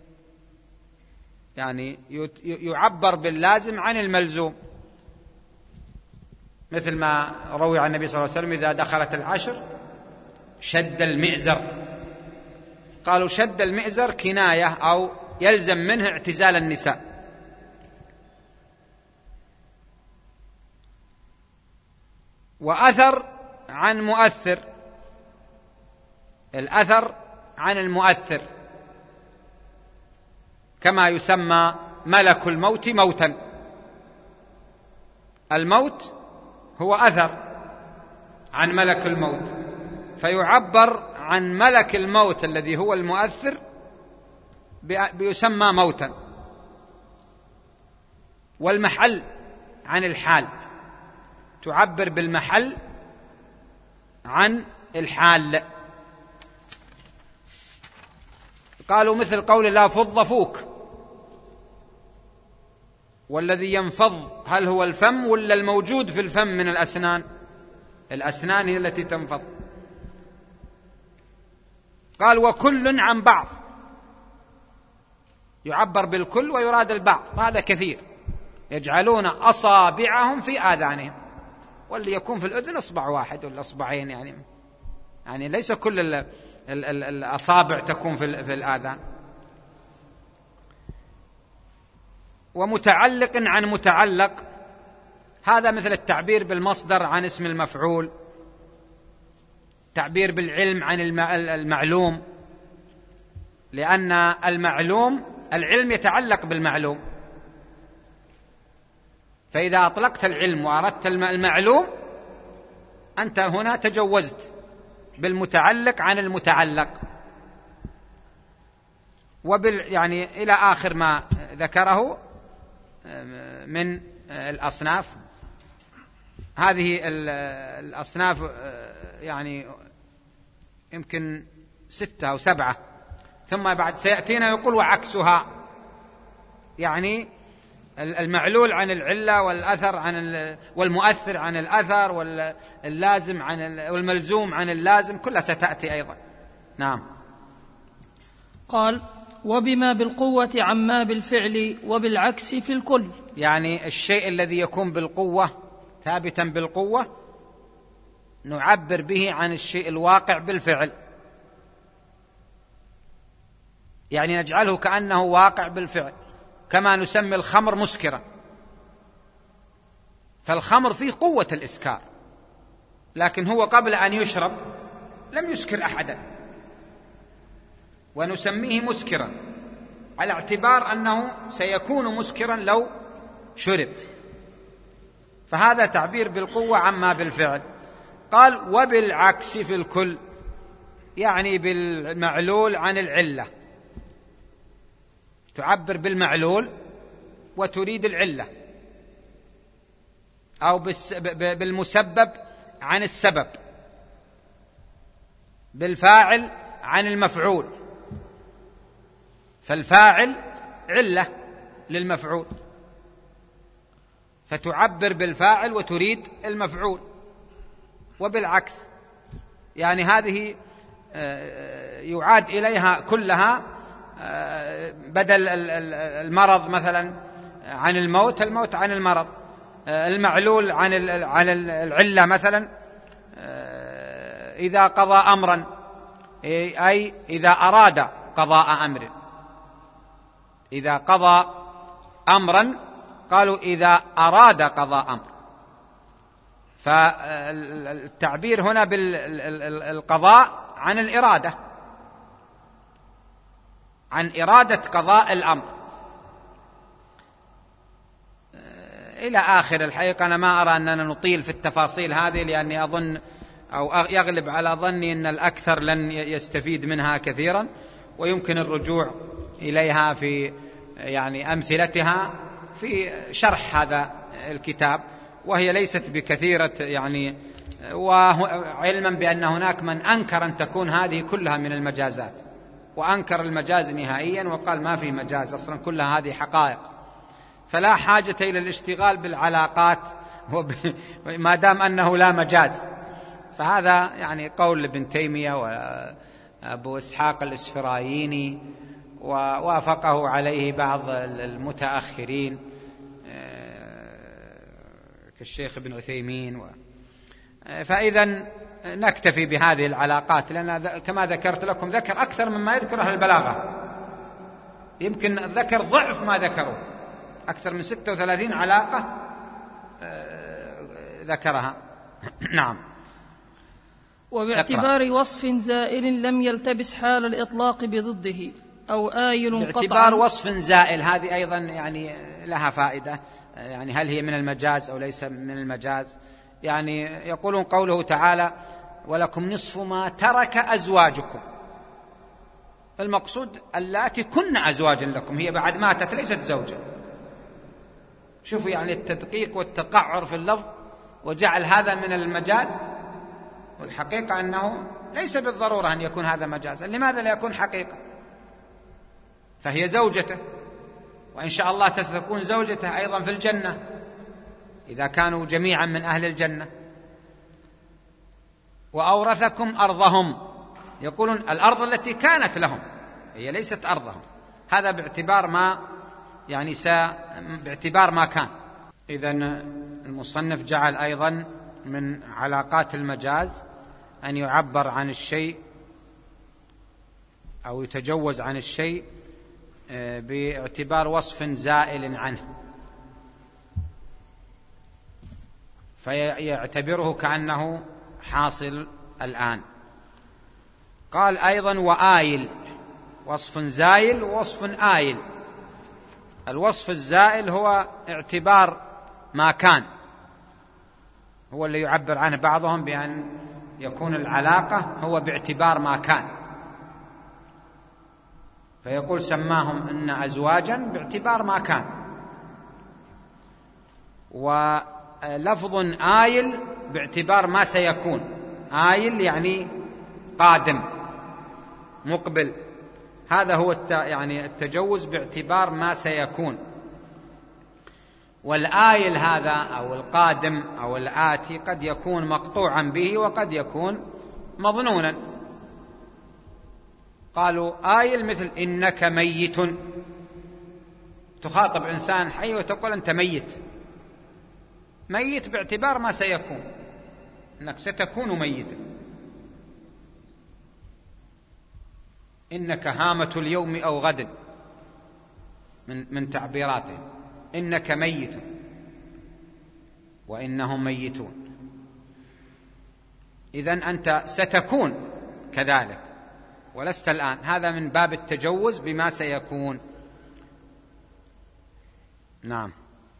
يعني يعبر باللازم عن الملزوم، مثل ما روي عن النبي صلى الله عليه وسلم: إذا دخلت العشر شد المئزر. قالوا شد المئزر كناية أو يلزم منه اعتزال النساء. وأثر عن مؤثر، الأثر عن المؤثر، كما يسمى ملك الموت موتا. الموت هو أثر عن ملك الموت، فيعبر عن ملك الموت الذي هو المؤثر بيسمى موتا. والمحل عن الحال، تعبر بالمحل عن الحال. قالوا مثل قول الله: فض فوك. والذي ينفض هل هو الفم ولا الموجود في الفم من الأسنان؟ الأسنان هي التي تنفض. قال: وكل عن بعض، يعبر بالكل ويراد البعض، هذا كثير، يجعلون أصابعهم في آذانهم، واللي يكون في الأذن أصبع واحد ولا أصبعين، يعني يعني ليس كل ال ال ال الأصابع تكون في, في الآذان. ومتعلق عن متعلق، هذا مثل التعبير بالمصدر عن اسم المفعول، تعبير بالعلم عن المعلوم، لأن المعلوم العلم يتعلق بالمعلوم، فإذا أطلقت العلم وأردت المعلوم أنت هنا تجوزت بالمتعلق عن المتعلق. وبال يعني إلى آخر ما ذكره من الأصناف. هذه الأصناف يعني يمكن ستة أو سبعة، ثم بعد سيأتينا يقول: وعكسها، يعني المعلول عن العلة، والأثر عن والمؤثر عن الأثر، واللازم عن والملزوم عن اللازم، كلها ستأتي أيضا. نعم. قال: وبما بالقوة عما بالفعل وبالعكس في الكل. يعني الشيء الذي يكون بالقوة ثابتا بالقوة نعبر به عن الشيء الواقع بالفعل، يعني نجعله كأنه واقع بالفعل، كما نسمي الخمر مسكرا، فالخمر فيه قوة الإسكار، لكن هو قبل أن يشرب لم يسكر أحدا، ونسميه مسكرا على اعتبار أنه سيكون مسكرا لو شرب، فهذا تعبير بالقوة عما بالفعل. قال: وبالعكس في الكل، يعني بالمعلول عن العلة، تعبر بالمعلول وتريد العلة، أو بالمسبب عن السبب، بالفاعل عن المفعول، فالفاعل علة للمفعول، فتعبر بالفاعل وتريد المفعول، وبالعكس. يعني هذه يعاد إليها كلها بدل المرض مثلا عن الموت، الموت عن المرض، المعلول عن عن العلة مثلا. إذا قضى أمرا أي إذا أراد قضاء أمر، إذا قضى أمرا قالوا إذا أراد قضاء أمر. فالتعبير هنا بالقضاء عن الإرادة، عن إرادة قضاء الأمر إلى آخر. الحقيقة أنا ما أرى أننا نطيل في التفاصيل هذه، لأني أظن أو يغلب على ظني أن الأكثر لن يستفيد منها كثيرا، ويمكن الرجوع إليها في يعني أمثلتها في شرح هذا الكتاب، وهي ليست بكثيرة يعني. وعلما بأن هناك من أنكر أن تكون هذه كلها من المجازات، وأنكر المجاز نهائيا وقال ما في مجاز أصلا، كلها هذه حقائق، فلا حاجة إلى الاشتغال بالعلاقات ما دام أنه لا مجاز. فهذا يعني قول ابن تيمية وأبو إسحاق الإسفرايني، ووافقه عليه بعض المتأخرين كالشيخ ابن عثيمين و... فإذا نكتفي بهذه العلاقات، لأن كما ذكرت لكم ذكر أكثر مما يذكر أهل البلاغة، يمكن ذكر ضعف ما ذكروا، أكثر من ستة وثلاثين علاقة ذكرها. نعم. وباعتبار أقرأ. وصف زائل لم يلتبس حال الإطلاق بضده أو آيل قطعا. باعتبار وصف زائل هذه أيضا يعني لها فائدة، يعني هل هي من المجاز أو ليس من المجاز؟ يعني يقولون قوله تعالى ولكم نصف ما ترك أزواجكم، المقصود اللاتي كن أزواجا لكم، هي بعد ماتت ليست زوجة. شوفوا يعني التدقيق والتقعر في اللفظ، وجعل هذا من المجاز، والحقيقة أنه ليس بالضرورة أن يكون هذا مجازا. لماذا لا يكون حقيقة؟ فهي زوجته، وإن شاء الله ستكون زوجته أيضا في الجنة إذا كانوا جميعا من أهل الجنة. وأورثكم أرضهم، يقولون الأرض التي كانت لهم هي ليست أرضهم، هذا باعتبار ما يعني سا باعتبار ما كان. إذن المصنف جعل أيضا من علاقات المجاز أن يعبر عن الشيء أو يتجوز عن الشيء باعتبار وصف زائل عنه، فيعتبره كأنه حاصل الآن. قال أيضا وآيل، وصف زائل ووصف آيل. الوصف الزائل هو اعتبار ما كان، هو اللي يعبر عنه بعضهم بأن يكون العلاقة هو باعتبار ما كان، فيقول سماهم إن أزواجا باعتبار ما كان. ولفظ آيل باعتبار ما سيكون، آيل يعني قادم مقبل، هذا هو يعني التجوز باعتبار ما سيكون. والآيل هذا أو القادم أو الآتي قد يكون مقطوعا به وقد يكون مظنونا. قالوا آيل مثل إنك ميت، تخاطب إنسان حي وتقول أنت ميت، ميت باعتبار ما سيكون، إنك ستكون ميتا. إنك هامة اليوم أو غد من, من تعبيراته، إنك ميت وإنهم ميتون، إذن أنت ستكون كذلك ولست الآن، هذا من باب التجوز بما سيكون. نعم.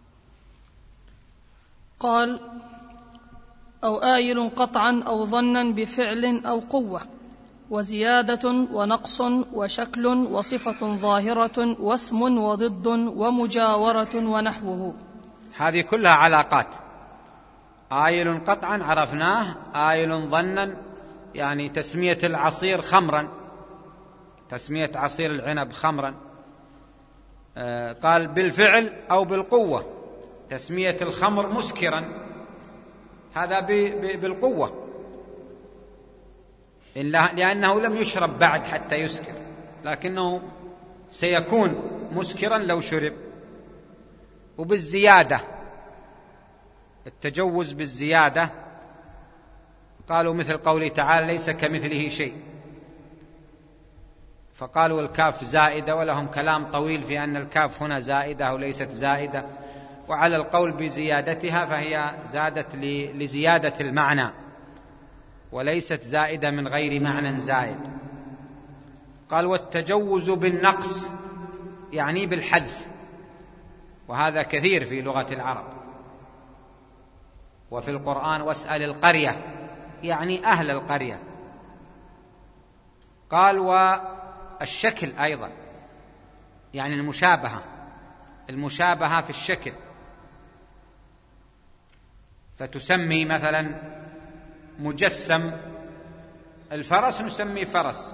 قال أو آيل قطعا أو ظنا بفعل أو قوة، وزيادة ونقص وشكل وصفة ظاهرة واسم وضد ومجاورة ونحوه. هذه كلها علاقات. آيل قطعا عرفناه، آيل ظنا يعني تسمية العصير خمرا، تسمية عصير العنب خمرا. آه قال بالفعل أو بالقوة، تسمية الخمر مسكرا هذا بالقوة، لأنه لم يشرب بعد حتى يسكر، لكنه سيكون مسكرا لو شرب. وبالزيادة، التجوز بالزيادة، قالوا مثل قوله تعالى ليس كمثله شيء، فقالوا الكاف زائدة، ولهم كلام طويل في أن الكاف هنا زائدة أو ليست زائدة، وعلى القول بزيادتها فهي زادت لزيادة المعنى وليست زائدة من غير معنى زائد. قال والتجوز بالنقص يعني بالحذف، وهذا كثير في لغة العرب وفي القرآن. واسأل القرية يعني أهل القرية. قال والشكل أيضا يعني المشابهة، المشابهة في الشكل، فتسمي مثلا مجسم الفرس نسميه فرس،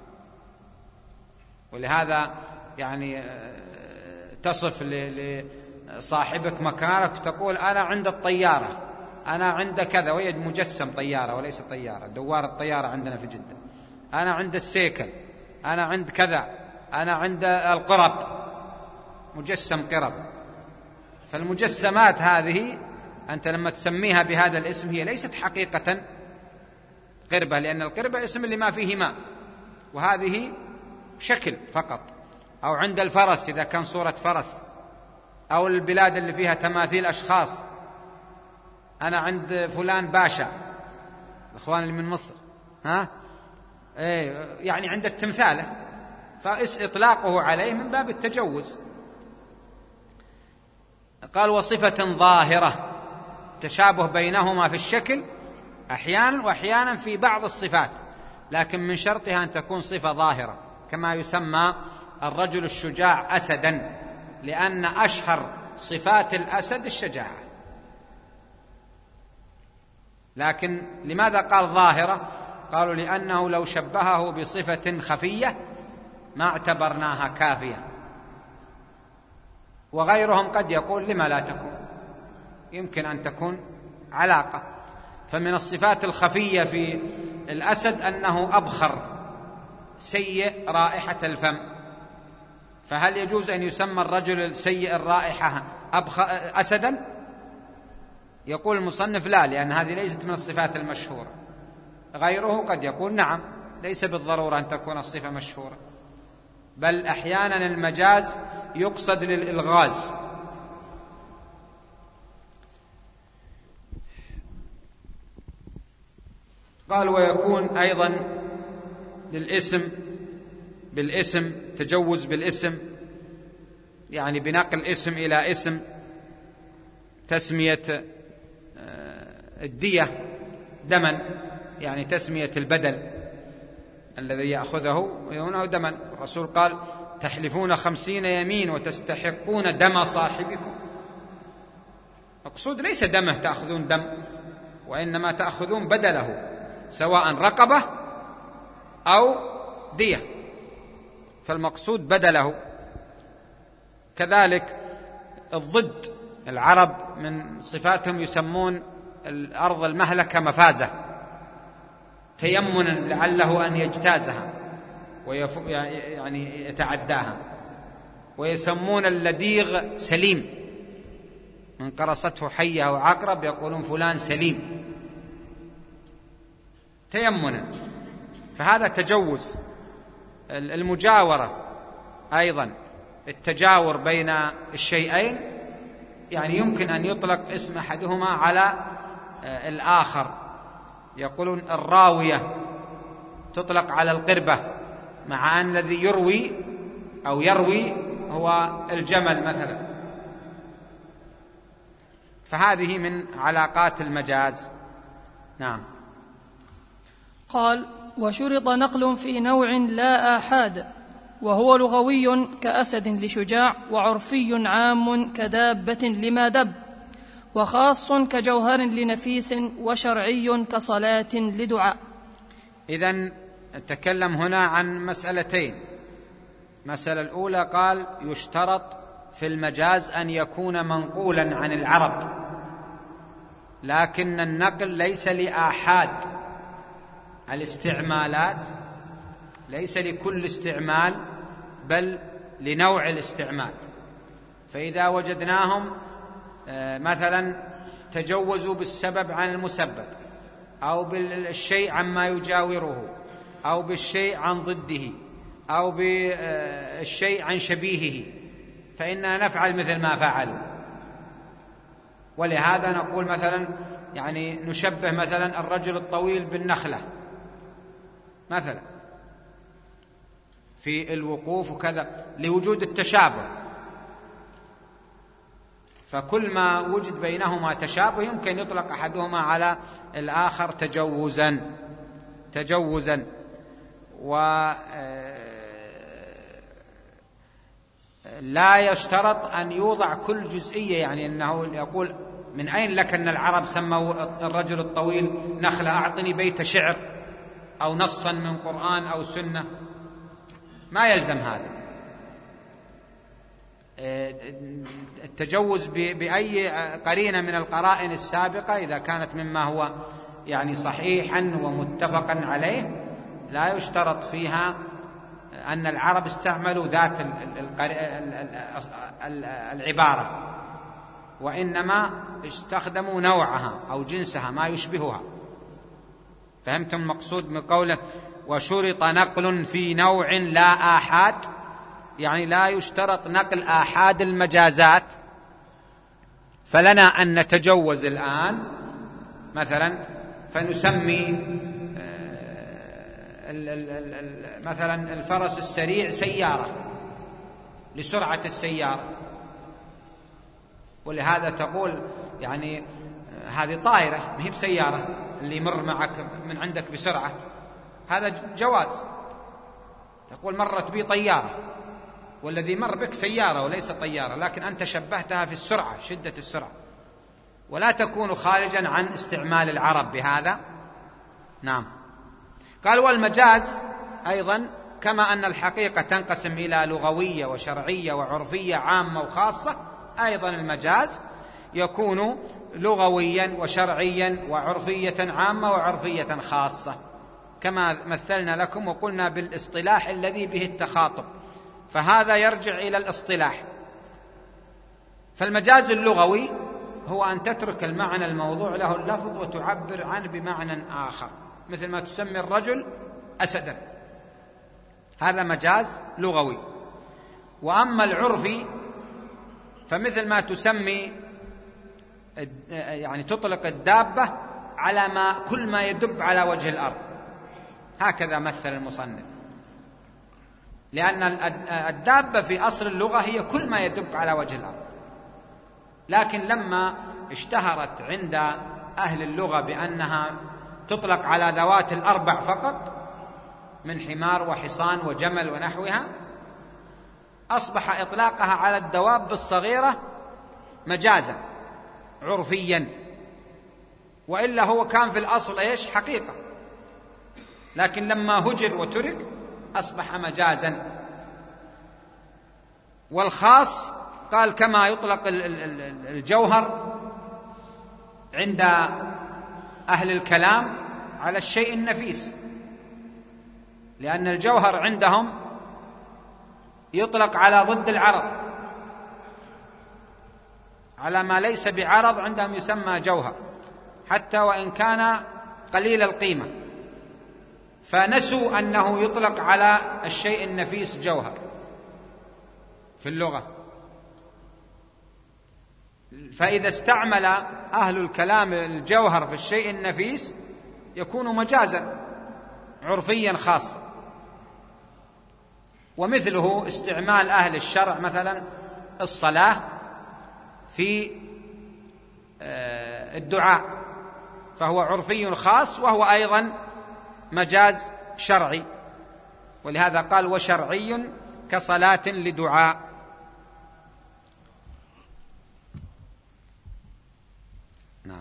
ولهذا يعني تصف لصاحبك مكانك تقول أنا عند الطيارة، أنا عند كذا، وهي مجسم طيارة وليس طيارة، دوار الطيارة عندنا في جدة، أنا عند السيكل، أنا عند كذا، أنا عند القرب، مجسم قرب. فالمجسمات هذه أنت لما تسميها بهذا الاسم هي ليست حقيقة قربة، لأن القربة اسم لما فيه ماء، وهذه شكل فقط. أو عند الفرس إذا كان صورة فرس، أو البلاد اللي فيها تماثيل أشخاص، أنا عند فلان باشا، الأخوان اللي من مصر، ها إيه يعني عند التمثالة، فإطلاقه عليه من باب التجوز. قال وصفة ظاهرة، تشابه بينهما في الشكل أحيانا، وأحيانا في بعض الصفات، لكن من شرطها أن تكون صفة ظاهرة، كما يسمى الرجل الشجاع أسدا، لأن أشهر صفات الأسد الشجاعة. لكن لماذا قال ظاهرة؟ قالوا لأنه لو شبهه بصفة خفية ما اعتبرناها كافية. وغيرهم قد يقول لما لا تكون، يمكن أن تكون علاقة. فمن الصفات الخفية في الأسد أنه أبخر سيء رائحة الفم، فهل يجوز أن يسمى الرجل سيء الرائحة أسدا؟ يقول المصنف لا، لأن هذه ليست من الصفات المشهورة. غيره قد يقول نعم، ليس بالضرورة أن تكون الصفة مشهورة، بل أحيانا المجاز يقصد للإلغاز. قال ويكون أيضا للاسم بالاسم، تجوز بالاسم يعني بنقل اسم إلى اسم، تسمية الدية دما يعني تسمية البدل الذي يأخذه يهونه دما. الرسول قال تحلفون خمسين يمين وتستحقون دم صاحبكم. مقصود ليس دمه تأخذون دم، وإنما تأخذون بدله، سواء رقبة أو دية، فالمقصود بدله. كذلك الضد، العرب من صفاتهم يسمون الأرض المهلكة مفازة، تيمنا لعله أن يجتازها ويف... يعني يتعداها. ويسمون اللديغ سليم، من قرصته حية أو عقرب يقولون فلان سليم تيمنا، فهذا تجوز. المجاورة أيضا، التجاور بين الشيئين، يعني يمكن أن يطلق اسم أحدهما على الآخر. يقولون الراوية تطلق على القربة، مع أن الذي يروي أو يروي هو الجمل مثلا. فهذه من علاقات المجاز. نعم. قال وشرط نقل في نوع لا آحاد، وهو لغوي كأسد لشجاع، وعرفي عام كدابة لما دب، وخاص كجوهر لنفيس، وشرعي كصلاة لدعاء. إذن تكلم هنا عن مسألتين. المسألة الأولى قال يشترط في المجاز أن يكون منقولا عن العرب، لكن النقل ليس لآحاد الاستعمالات، ليس لكل استعمال بل لنوع الاستعمال. فإذا وجدناهم مثلا تجوزوا بالسبب عن المسبب، أو بالشيء عما يجاوره، أو بالشيء عن ضده، أو بالشيء عن شبيهه، فإننا نفعل مثل ما فعلوا. ولهذا نقول مثلا يعني نشبه مثلا الرجل الطويل بالنخلة مثلا في الوقوف وكذا، لوجود التشابه. فكل ما وجد بينهما تشابه يمكن يطلق أحدهما على الآخر تجوزا تجوزا ولا يشترط أن يوضع كل جزئية، يعني أنه يقول من أين لك أن العرب سموا الرجل الطويل نخلة؟ أعطني بيت شعر أو نصا من قرآن أو سنة. ما يلزم هذا. التجوز بأي قرينة من القرائن السابقة إذا كانت مما هو يعني صحيحا ومتفقا عليه لا يشترط فيها أن العرب استعملوا ذات العبارة، وإنما استخدموا نوعها أو جنسها ما يشبهها. فهمتم المقصود من قوله وشرط نقل في نوع لا آحاد؟ يعني لا يشترط نقل آحاد المجازات. فلنا أن نتجوز الآن مثلا فنسمي مثلا الفرس السريع سيارة لسرعة السيارة، ولهذا تقول يعني هذه طائرة ما هي بسيارة، اللي يمر معك من عندك بسرعة هذا جواز. تقول مرت بي طيارة، والذي مر بك سيارة وليس طيارة، لكن أنت شبهتها في السرعة، شدة السرعة، ولا تكون خارجا عن استعمال العرب بهذا. نعم. قال والمجاز أيضا كما أن الحقيقة تنقسم إلى لغوية وشرعية وعرفية عامة وخاصة، أيضا المجاز يكون لغويا وشرعيا وعرفية عامة وعرفية خاصة، كما مثلنا لكم وقلنا بالاصطلاح الذي به التخاطب، فهذا يرجع إلى الاصطلاح. فالمجاز اللغوي هو أن تترك المعنى الموضوع له اللفظ وتعبر عنه بمعنى آخر، مثل ما تسمي الرجل أسدا، هذا مجاز لغوي. وأما العرفي فمثل ما تسمي يعني تطلق الدابة على ما كل ما يدب على وجه الأرض، هكذا مثل المصنف، لأن الدابة في أصل اللغة هي كل ما يدب على وجه الأرض، لكن لما اشتهرت عند أهل اللغة بأنها تطلق على ذوات الأربع فقط من حمار وحصان وجمل ونحوها، أصبح إطلاقها على الدواب الصغيرة مجازا عرفيا، وإلا هو كان في الأصل إيش؟ حقيقة، لكن لما هجر وترك أصبح مجازا. والخاص قال كما يطلق الجوهر عند أهل الكلام على الشيء النفيس، لأن الجوهر عندهم يطلق على ضد العرض، على ما ليس بعرض عندهم يسمى جوهر حتى وإن كان قليل القيمة، فنسوا أنه يطلق على الشيء النفيس جوهر في اللغة. فإذا استعمل أهل الكلام الجوهر في الشيء النفيس يكون مجازا عرفيا خاصا. ومثله استعمال أهل الشرع مثلا الصلاة في الدعاء، فهو عرفي خاص وهو أيضا مجاز شرعي، ولهذا قال وشرعي كصلاة لدعاء. نعم.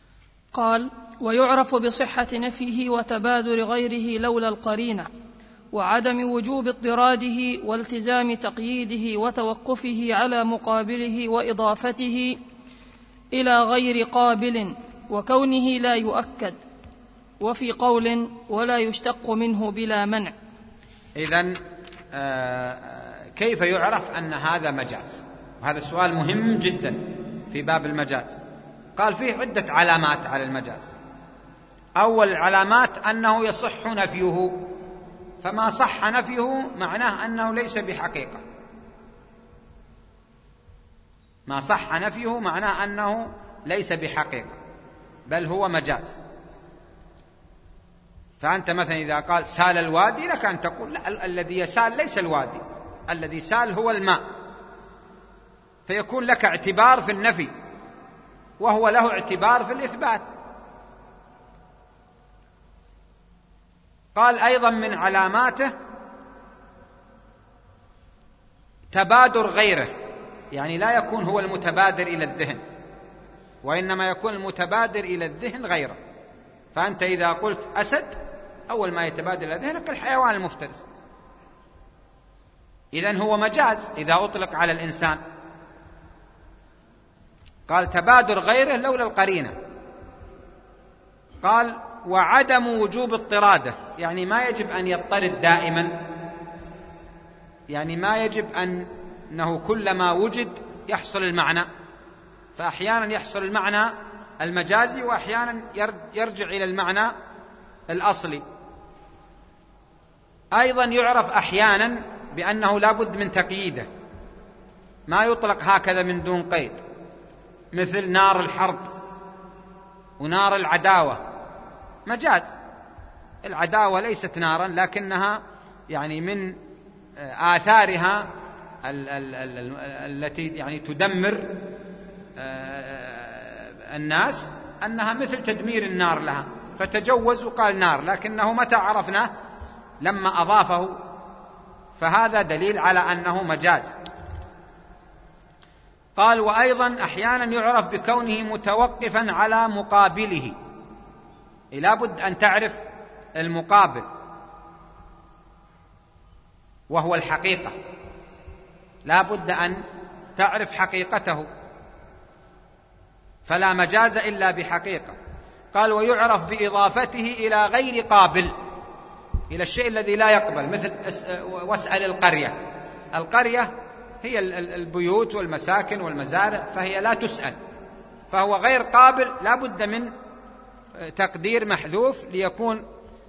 قال ويعرف بصحة نفيه وتبادر غيره لولا القرينة، وعدم وجوب اضطراده والتزام تقييده وتوقفه على مقابله وإضافته إلى غير قابل، وكونه لا يؤكد، وفي قول ولا يشتق منه بلا منع. إذن كيف يعرف أن هذا مجاز؟ وهذا السؤال مهم جدا في باب المجاز. قال فيه عدة علامات على المجاز. أول العلامات أنه يصح نفيه، فما صح نفيه معناه أنه ليس بحقيقة. ما صح نفيه معناه أنه ليس بحقيقة بل هو مجاز. فأنت مثلا إذا قال سال الوادي لك أن تقول لا، الذي يسال ليس الوادي، الذي سال هو الماء، فيكون لك اعتبار في النفي وهو له اعتبار في الإثبات. قال أيضا من علاماته تبادر غيره، يعني لا يكون هو المتبادر إلى الذهن، وإنما يكون المتبادر إلى الذهن غيره. فأنت إذا قلت أسد أول ما يتبادر إلى ذهنك الحيوان المفترس، إذن هو مجاز إذا أطلق على الإنسان. قال تبادر غيره لولا القرينة. قال وعدم وجوب اضطراده، يعني ما يجب أن يضطرد دائما، يعني ما يجب أنه كلما وجد يحصل المعنى، فأحيانا يحصل المعنى المجازي وأحيانا يرجع إلى المعنى الأصلي. أيضا يعرف أحيانا بأنه لا بد من تقييده، ما يطلق هكذا من دون قيد، مثل نار الحرب ونار العداوة، مجاز. العداوة ليست نارا لكنها يعني من آثارها التي يعني تدمر الناس أنها مثل تدمير النار لها، فتجوز وقال نار، لكنه متى عرفنا؟ لما أضافه، فهذا دليل على أنه مجاز. قال وأيضا أحيانا يعرف بكونه متوقفا على مقابله، لا بد أن تعرف المقابل وهو الحقيقة، لا بد أن تعرف حقيقته، فلا مجاز إلا بحقيقة. قال ويعرف بإضافته إلى غير قابل، إلى الشيء الذي لا يقبل، مثل واسأل القرية. القرية هي البيوت والمساكن والمزارع، فهي لا تسأل، فهو غير قابل، لا بد من تقدير محذوف ليكون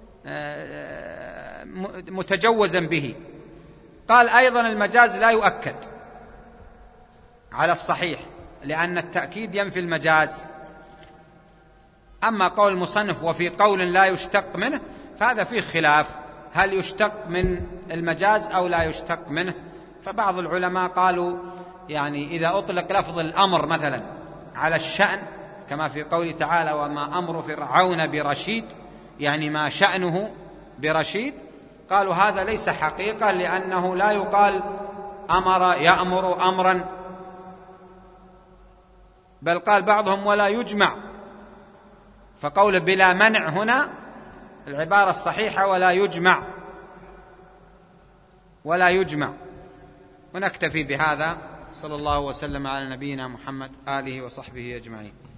متجوزا به. قال أيضا المجاز لا يؤكد على الصحيح، لأن التأكيد ينفي المجاز. أما قول المصنف وفي قول لا يشتق منه، فهذا فيه خلاف، هل يشتق من المجاز أو لا يشتق منه. فبعض العلماء قالوا يعني إذا أطلق لفظ الأمر مثلا على الشأن، كما في قوله تعالى وما أمر فرعون برشيد، يعني ما شأنه برشيد، قالوا هذا ليس حقيقة، لأنه لا يقال أمر يأمر أمرا، بل قال بعضهم ولا يجمع، فقول بلا منع هنا العبارة الصحيحة ولا يجمع، ولا يجمع. ونكتفي بهذا، صلى الله وسلم على نبينا محمد آله وصحبه أجمعين.